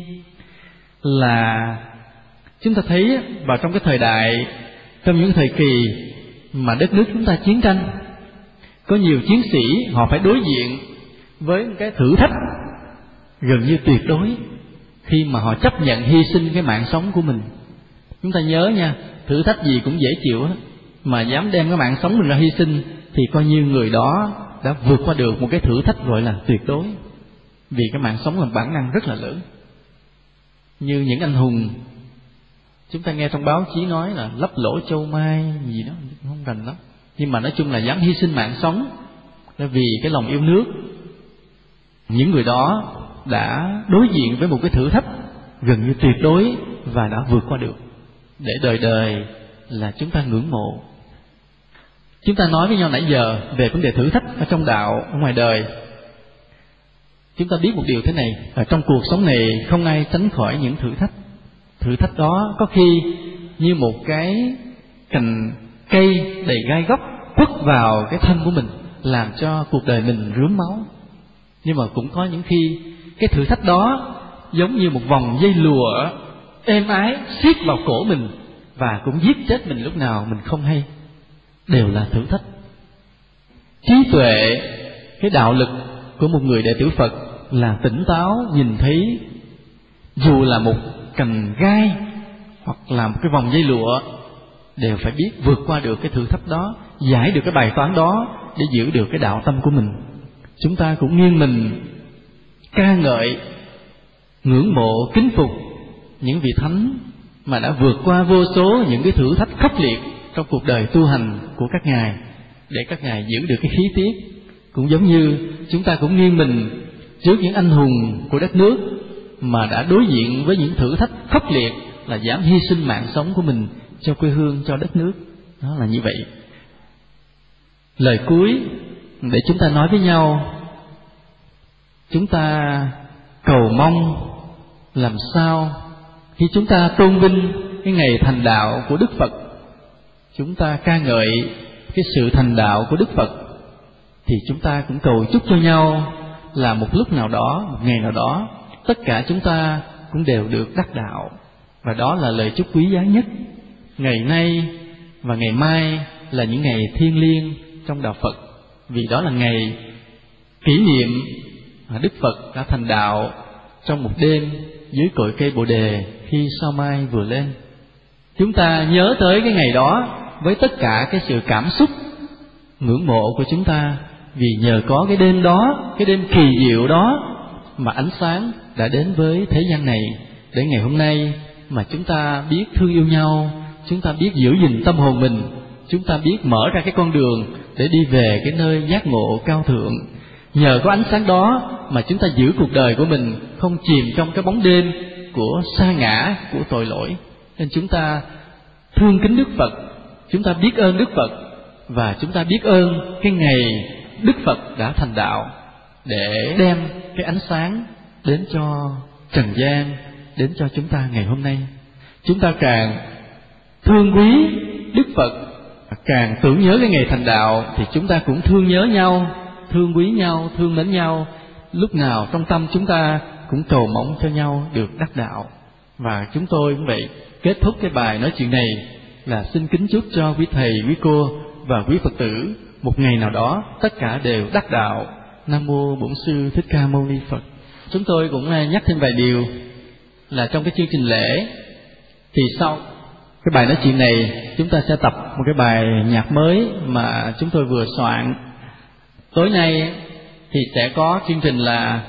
là chúng ta thấy vào trong cái thời đại, trong những thời kỳ mà đất nước chúng ta chiến tranh, có nhiều chiến sĩ họ phải đối diện với cái thử thách gần như tuyệt đối khi mà họ chấp nhận hy sinh cái mạng sống của mình. Chúng ta nhớ nha, thử thách gì cũng dễ chịu hết, mà dám đem cái mạng sống mình ra hy sinh thì coi như người đó đã vượt qua được một cái thử thách gọi là tuyệt đối. Vì cái mạng sống là bản năng rất là lớn. Như những anh hùng chúng ta nghe trong báo chí nói là lấp lỗ châu mai gì đó, không rành lắm, nhưng mà nói chung là dám hy sinh mạng sống vì cái lòng yêu nước. Những người đó đã đối diện với một cái thử thách gần như tuyệt đối và đã vượt qua được, để đời đời là chúng ta ngưỡng mộ. Chúng ta nói với nhau nãy giờ về vấn đề thử thách ở trong đạo, ở ngoài đời. Chúng ta biết một điều thế này, ở trong cuộc sống này không ai tránh khỏi những thử thách. Thử thách đó có khi như một cái cành cây đầy gai góc quất vào cái thân của mình, làm cho cuộc đời mình rướm máu. Nhưng mà cũng có những khi cái thử thách đó giống như một vòng dây lụa êm ái siết vào cổ mình, và cũng giết chết mình lúc nào mình không hay. Đều là thử thách. Trí tuệ, cái đạo lực của một người đệ tử Phật là tỉnh táo, nhìn thấy dù là một cành gai hoặc là một cái vòng dây lụa, đều phải biết vượt qua được cái thử thách đó, giải được cái bài toán đó để giữ được cái đạo tâm của mình. Chúng ta cũng nghiêng mình ca ngợi, ngưỡng mộ, kính phục những vị thánh mà đã vượt qua vô số những cái thử thách khốc liệt trong cuộc đời tu hành của các ngài, để các ngài giữ được cái khí tiết. Cũng giống như chúng ta cũng nghiêng mình trước những anh hùng của đất nước mà đã đối diện với những thử thách khốc liệt, là dám hy sinh mạng sống của mình cho quê hương, cho đất nước. Đó là như vậy. Lời cuối để chúng ta nói với nhau, chúng ta cầu mong làm sao khi chúng ta tôn vinh cái ngày thành đạo của Đức Phật, chúng ta ca ngợi cái sự thành đạo của Đức Phật, thì chúng ta cũng cầu chúc cho nhau là một lúc nào đó, một ngày nào đó, tất cả chúng ta cũng đều được đắc đạo. Và đó là lời chúc quý giá nhất. Ngày nay và ngày mai là những ngày thiêng liêng trong đạo Phật, vì đó là ngày kỷ niệm Đức Phật đã thành đạo trong một đêm dưới cội cây Bồ Đề khi sao mai vừa lên. Chúng ta nhớ tới cái ngày đó với tất cả cái sự cảm xúc ngưỡng mộ của chúng ta, vì nhờ có cái đêm đó, cái đêm kỳ diệu đó mà ánh sáng đã đến với thế gian này, để ngày hôm nay mà chúng ta biết thương yêu nhau, chúng ta biết giữ gìn tâm hồn mình, chúng ta biết mở ra cái con đường để đi về cái nơi giác ngộ cao thượng. Nhờ có ánh sáng đó mà chúng ta giữ cuộc đời của mình không chìm trong cái bóng đêm của sa ngã, của tội lỗi. Nên chúng ta thương kính Đức Phật, chúng ta biết ơn Đức Phật, và chúng ta biết ơn cái ngày Đức Phật đã thành đạo để đem cái ánh sáng đến cho trần gian, đến cho chúng ta ngày hôm nay. Chúng ta càng thương quý Đức Phật, càng tưởng nhớ cái ngày thành đạo, thì chúng ta cũng thương nhớ nhau, thương quý nhau, thương mến nhau. Lúc nào trong tâm chúng ta cũng cầu mong cho nhau được đắc đạo. Và chúng tôi cũng vậy, kết thúc cái bài nói chuyện này là xin kính chúc cho quý thầy, quý cô và quý Phật tử một ngày nào đó tất cả đều đắc đạo. Nam mô Bổn Sư Thích Ca Mâu Ni Phật. Chúng tôi cũng nhắc thêm vài điều là trong cái chương trình lễ thì sau cái bài nói chuyện này chúng ta sẽ tập một cái bài nhạc mới mà chúng tôi vừa soạn. Tối nay thì sẽ có chương trình là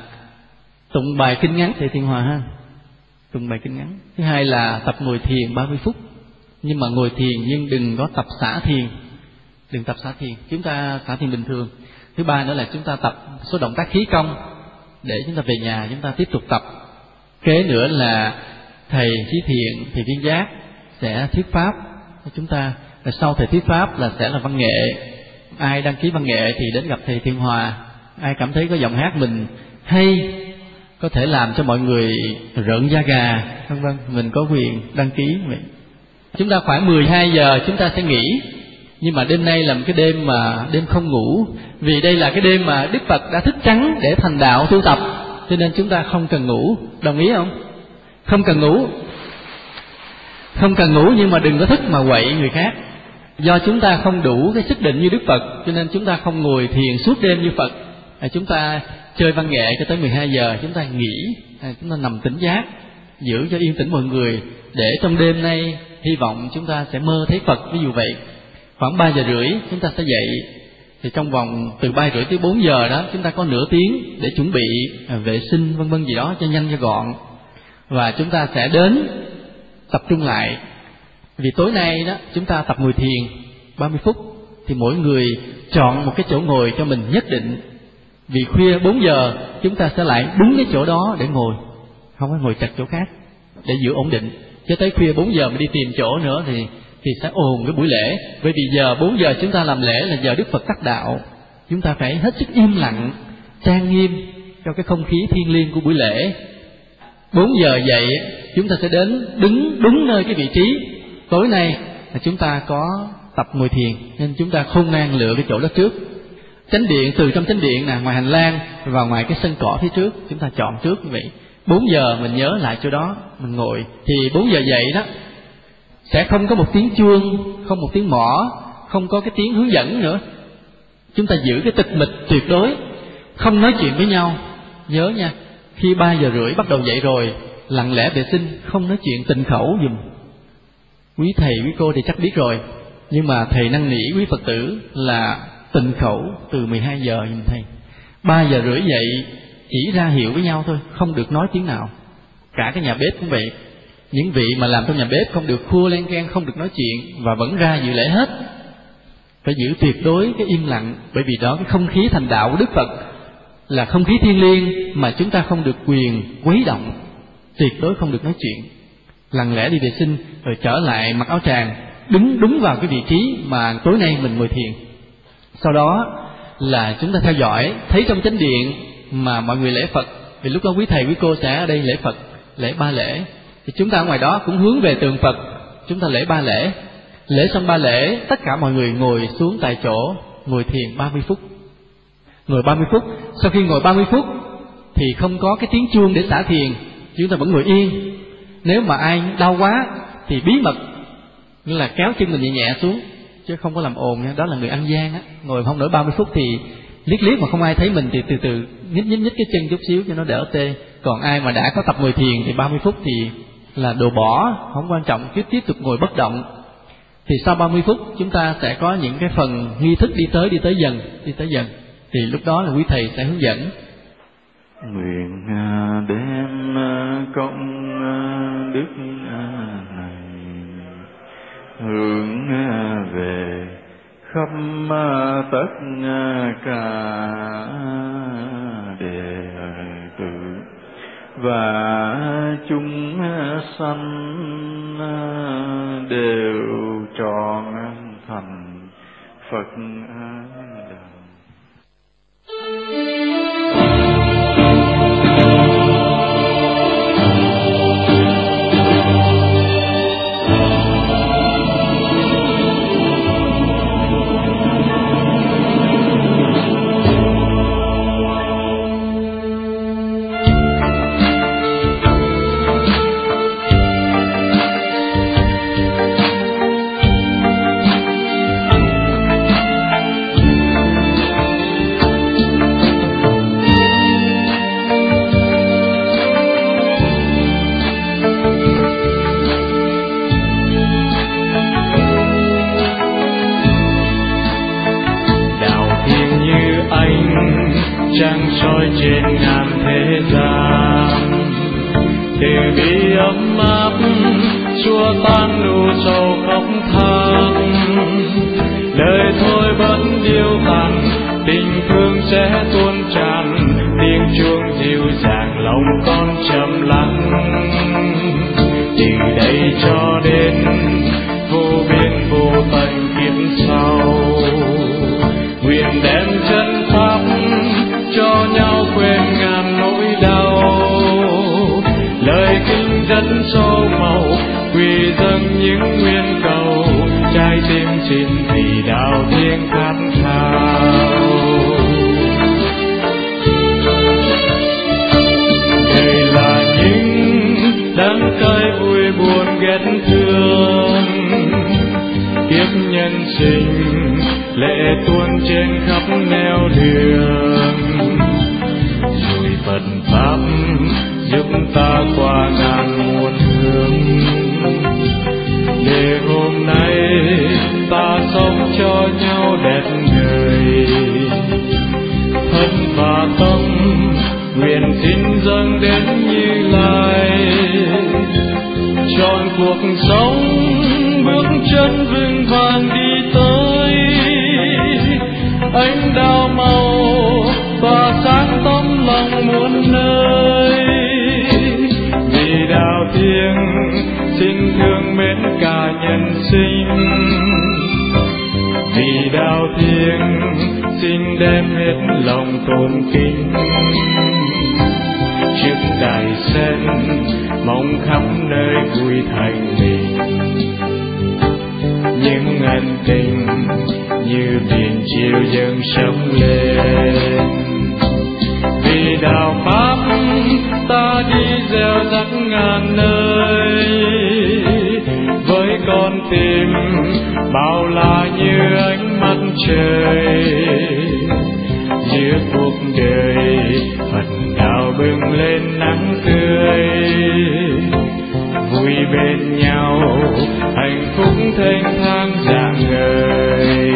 tụng bài kinh ngắn Thầy Thiên Hòa ha, tụng bài kinh ngắn. Thứ hai là tập ngồi thiền 30 phút, nhưng mà ngồi thiền nhưng đừng có tập xả thiền, đừng tập xả thiền, chúng ta xả thiền bình thường. Thứ ba nữa là chúng ta tập số động tác khí công để chúng ta về nhà chúng ta tiếp tục tập. Kế nữa là thầy Chí Thiện, thầy Viên Giác sẽ thuyết pháp cho chúng ta. Rồi sau thầy thuyết pháp là sẽ là văn nghệ. Ai đăng ký văn nghệ thì đến gặp thầy Thiên Hòa. Ai cảm thấy có giọng hát mình hay, có thể làm cho mọi người rợn da gà, vân vân, mình có quyền đăng ký vậy. Chúng ta khoảng 12 giờ chúng ta sẽ nghỉ. Nhưng mà đêm nay là một cái đêm mà đêm không ngủ, vì đây là cái đêm mà Đức Phật đã thức trắng để thành đạo tu tập, cho nên chúng ta không cần ngủ. Đồng ý không? Không cần ngủ. Không cần ngủ, nhưng mà đừng có thức mà quậy người khác. Do chúng ta không đủ cái sức định như Đức Phật, cho nên chúng ta không ngồi thiền suốt đêm như Phật. Chúng ta chơi văn nghệ cho tới 12 giờ, chúng ta nghỉ, chúng ta nằm tỉnh giác, giữ cho yên tĩnh mọi người, để trong đêm nay hy vọng chúng ta sẽ mơ thấy Phật. Ví dụ vậy, khoảng 3 giờ rưỡi chúng ta sẽ dậy, thì trong vòng từ 3 rưỡi tới 4 giờ đó chúng ta có nửa tiếng để chuẩn bị vệ sinh vân vân gì đó cho nhanh cho gọn, và chúng ta sẽ đến tập trung lại. Vì tối nay đó chúng ta tập ngồi thiền 30 phút, thì mỗi người chọn một cái chỗ ngồi cho mình nhất định. Vì khuya 4 giờ chúng ta sẽ lại đúng cái chỗ đó để ngồi, không có ngồi chặt chỗ khác, để giữ ổn định. Cho tới khuya 4 giờ mà đi tìm chỗ nữa thì sẽ ồn cái buổi lễ. Bởi vì giờ 4 giờ chúng ta làm lễ là giờ Đức Phật đắc đạo, chúng ta phải hết sức im lặng, trang nghiêm cho cái không khí thiêng liêng của buổi lễ. 4 giờ dậy chúng ta sẽ đến đứng đúng nơi cái vị trí. Tối nay là chúng ta có tập ngồi thiền, nên chúng ta không ngang lựa cái chỗ đó trước. Chánh điện, từ trong chánh điện ngoài hành lang và ngoài cái sân cỏ phía trước, chúng ta chọn trước như vậy. 4 giờ mình nhớ lại chỗ đó mình ngồi. Thì 4 giờ dậy đó sẽ không có một tiếng chuông, không một tiếng mõ, không có cái tiếng hướng dẫn nữa. Chúng ta giữ cái tịch mịch tuyệt đối, không nói chuyện với nhau. Nhớ nha, khi 3 giờ rưỡi bắt đầu dậy rồi, lặng lẽ vệ sinh, không nói chuyện, tịnh khẩu giùm. Quý thầy, quý cô thì chắc biết rồi, nhưng mà thầy năn nỉ quý Phật tử là tịnh khẩu từ 12 giờ giùm thầy. 3 giờ rưỡi dậy chỉ ra hiệu với nhau thôi, không được nói tiếng nào. Cả cái nhà bếp cũng vậy. Những vị mà làm trong nhà bếp không được khua len keng, không được nói chuyện, và vẫn ra dự lễ hết. Phải giữ tuyệt đối cái im lặng, bởi vì đó cái không khí thành đạo của Đức Phật là không khí thiêng liêng mà chúng ta không được quyền quấy động, tuyệt đối không được nói chuyện. Lặng lẽ đi vệ sinh rồi trở lại mặc áo tràng, đứng đúng vào cái vị trí mà tối nay mình ngồi thiền. Sau đó là chúng ta theo dõi, thấy trong chánh điện mà mọi người lễ Phật, vì lúc đó quý thầy quý cô sẽ ở đây lễ Phật, lễ 3 lễ. Thì chúng ta ở ngoài đó cũng hướng về tượng Phật, chúng ta lễ 3 lễ. Lễ xong 3 lễ, tất cả mọi người ngồi xuống tại chỗ, ngồi thiền 30 phút. Ngồi 30 phút, sau khi ngồi 30 phút thì không có cái tiếng chuông để xả thiền, chúng ta vẫn ngồi yên. Nếu mà ai đau quá thì bí mật như là kéo chân mình nhẹ nhẹ xuống, chứ không có làm ồn nha. Đó là người ăn gian á, ngồi không nổi 30 phút thì liếc liếc mà không ai thấy mình thì từ từ nhích cái chân chút xíu cho nó đỡ tê. Còn ai mà đã có tập ngồi thiền thì 30 phút thì là đồ bỏ, không quan trọng, cứ tiếp tục ngồi bất động. Thì sau 30 phút chúng ta sẽ có những cái phần nghi thức đi tới dần. Thì lúc đó là quý thầy sẽ hướng dẫn. Nguyện đem công đức này hướng về khắp tất cả đệ tử và chúng sanh đều trọn thành Phật đạo. Trăng soi trên ngàn thế gian, từ bi ấm áp xua tan nụ sầu khóc than. Lời thôi vẫn điêu tàn, tình thương sẽ tuôn tràn, tiếng chuông dịu dàng lòng con trầm lắng. Từ đây cho đến vô biên vô tận kiếp sau, nguyện đem chân pháp cho nhau quên ngàn nỗi đau. Lời kinh rất sâu màu, quy dâng những nguyện cầu, trái tim xin vì đạo thiêng khát khao. Đây là những đắng cay vui buồn ghét thương, kiếp nhân sinh lệ tuôn trên khắp nẻo đường. Rồi Phật pháp giúp ta qua ngàn muôn hướng, để hôm nay ta sống cho nhau đẹp người. Thân và tâm nguyện xin dâng đến Như Lai, chọn cuộc sống bước chân vững vàng đi tới ánh đao màu tỏa sáng tấm lòng muôn nơi. Vì đạo thiêng xin thương mến cả nhân sinh, vì đạo thiêng xin đem hết lòng tôn kính. Trước đài sen mong khắp nơi vui thành bình, những ân tình như biển chiều dâng sóng lên. Vì đạo pháp ta đi gieo rắc ngàn nơi, với con tim bao la như ánh mặt trời. Giữa cuộc đời Phật đạo bừng lên nắng tươi, vui bên nhau hạnh phúc thênh thang rạng ngời.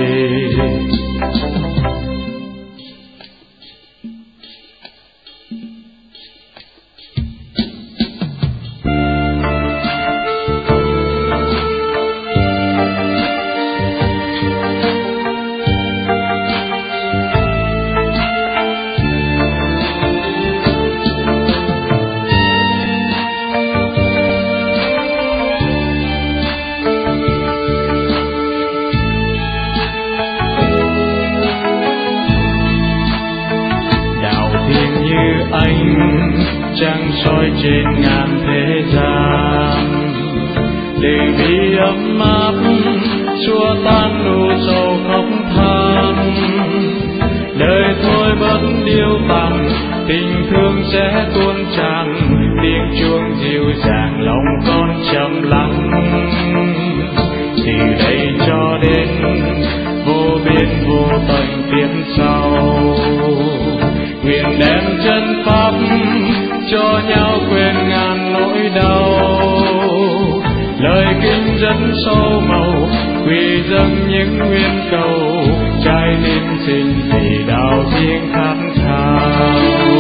ánh trăng soi trên ngàn thế gian, từ bi ấm áp xua tan nụ sầu khóc than. Đời thôi bất điêu tàn, tình thương sẽ tuôn tràn, tiếng chuông dịu dàng lòng con trầm lắng. Từ đây cho đến vô biên vô tận tiếp sau, nguyện đem chân pháp cho nhau quên ngàn nỗi đau. Lời kinh dẫn sâu màu, quy dâng những nguyên cầu, trái tim xin vì đạo riêng khát khao.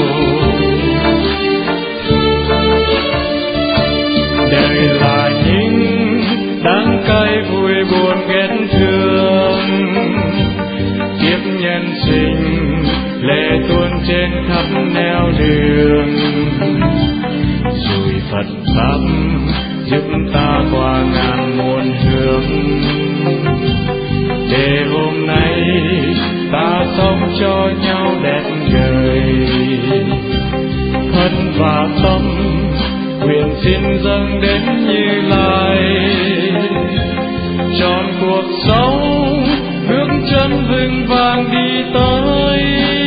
Đời là những đắng cay vui buồn ghét thương, kiếp nhân sinh lệ tuôn trên khắp nẻo đường. Rồi Phật pháp giúp ta qua ngàn muôn hướng, để hôm nay ta sống cho nhau đẹp đời. Thân và tâm nguyện xin dâng đến Như Lai, trọn cuộc sống bước chân vững vàng đi tới.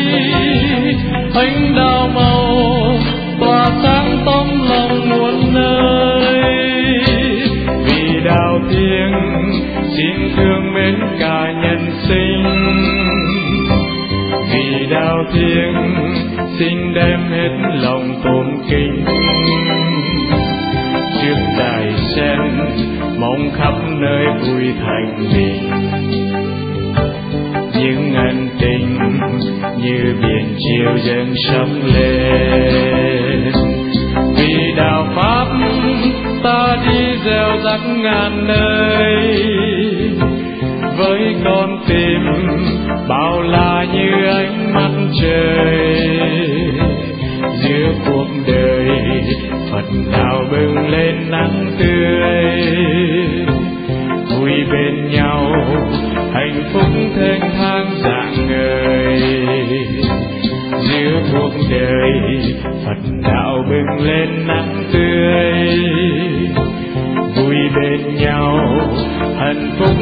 Ánh đao màu tỏa sáng tấm lòng muôn nơi, vì đạo thiêng xin thương mến cả nhân sinh. Vì đạo thiêng xin đem hết lòng tôn kính, trước đài sen mong khắp nơi vui thành bình. Những ân tình như biển chiều dâng sóng lên, vì đạo pháp ta đi gieo rắc ngàn nơi. Với con tim bao la như ánh mắt trời, giữa cuộc đời Phật đạo bừng lên nắng tươi. Vui bên nhau hạnh phúc thênh thang rạng ngời, giữa cuộc đời Phật đạo bừng lên nắng tươi. Vui bên nhau hạnh phúc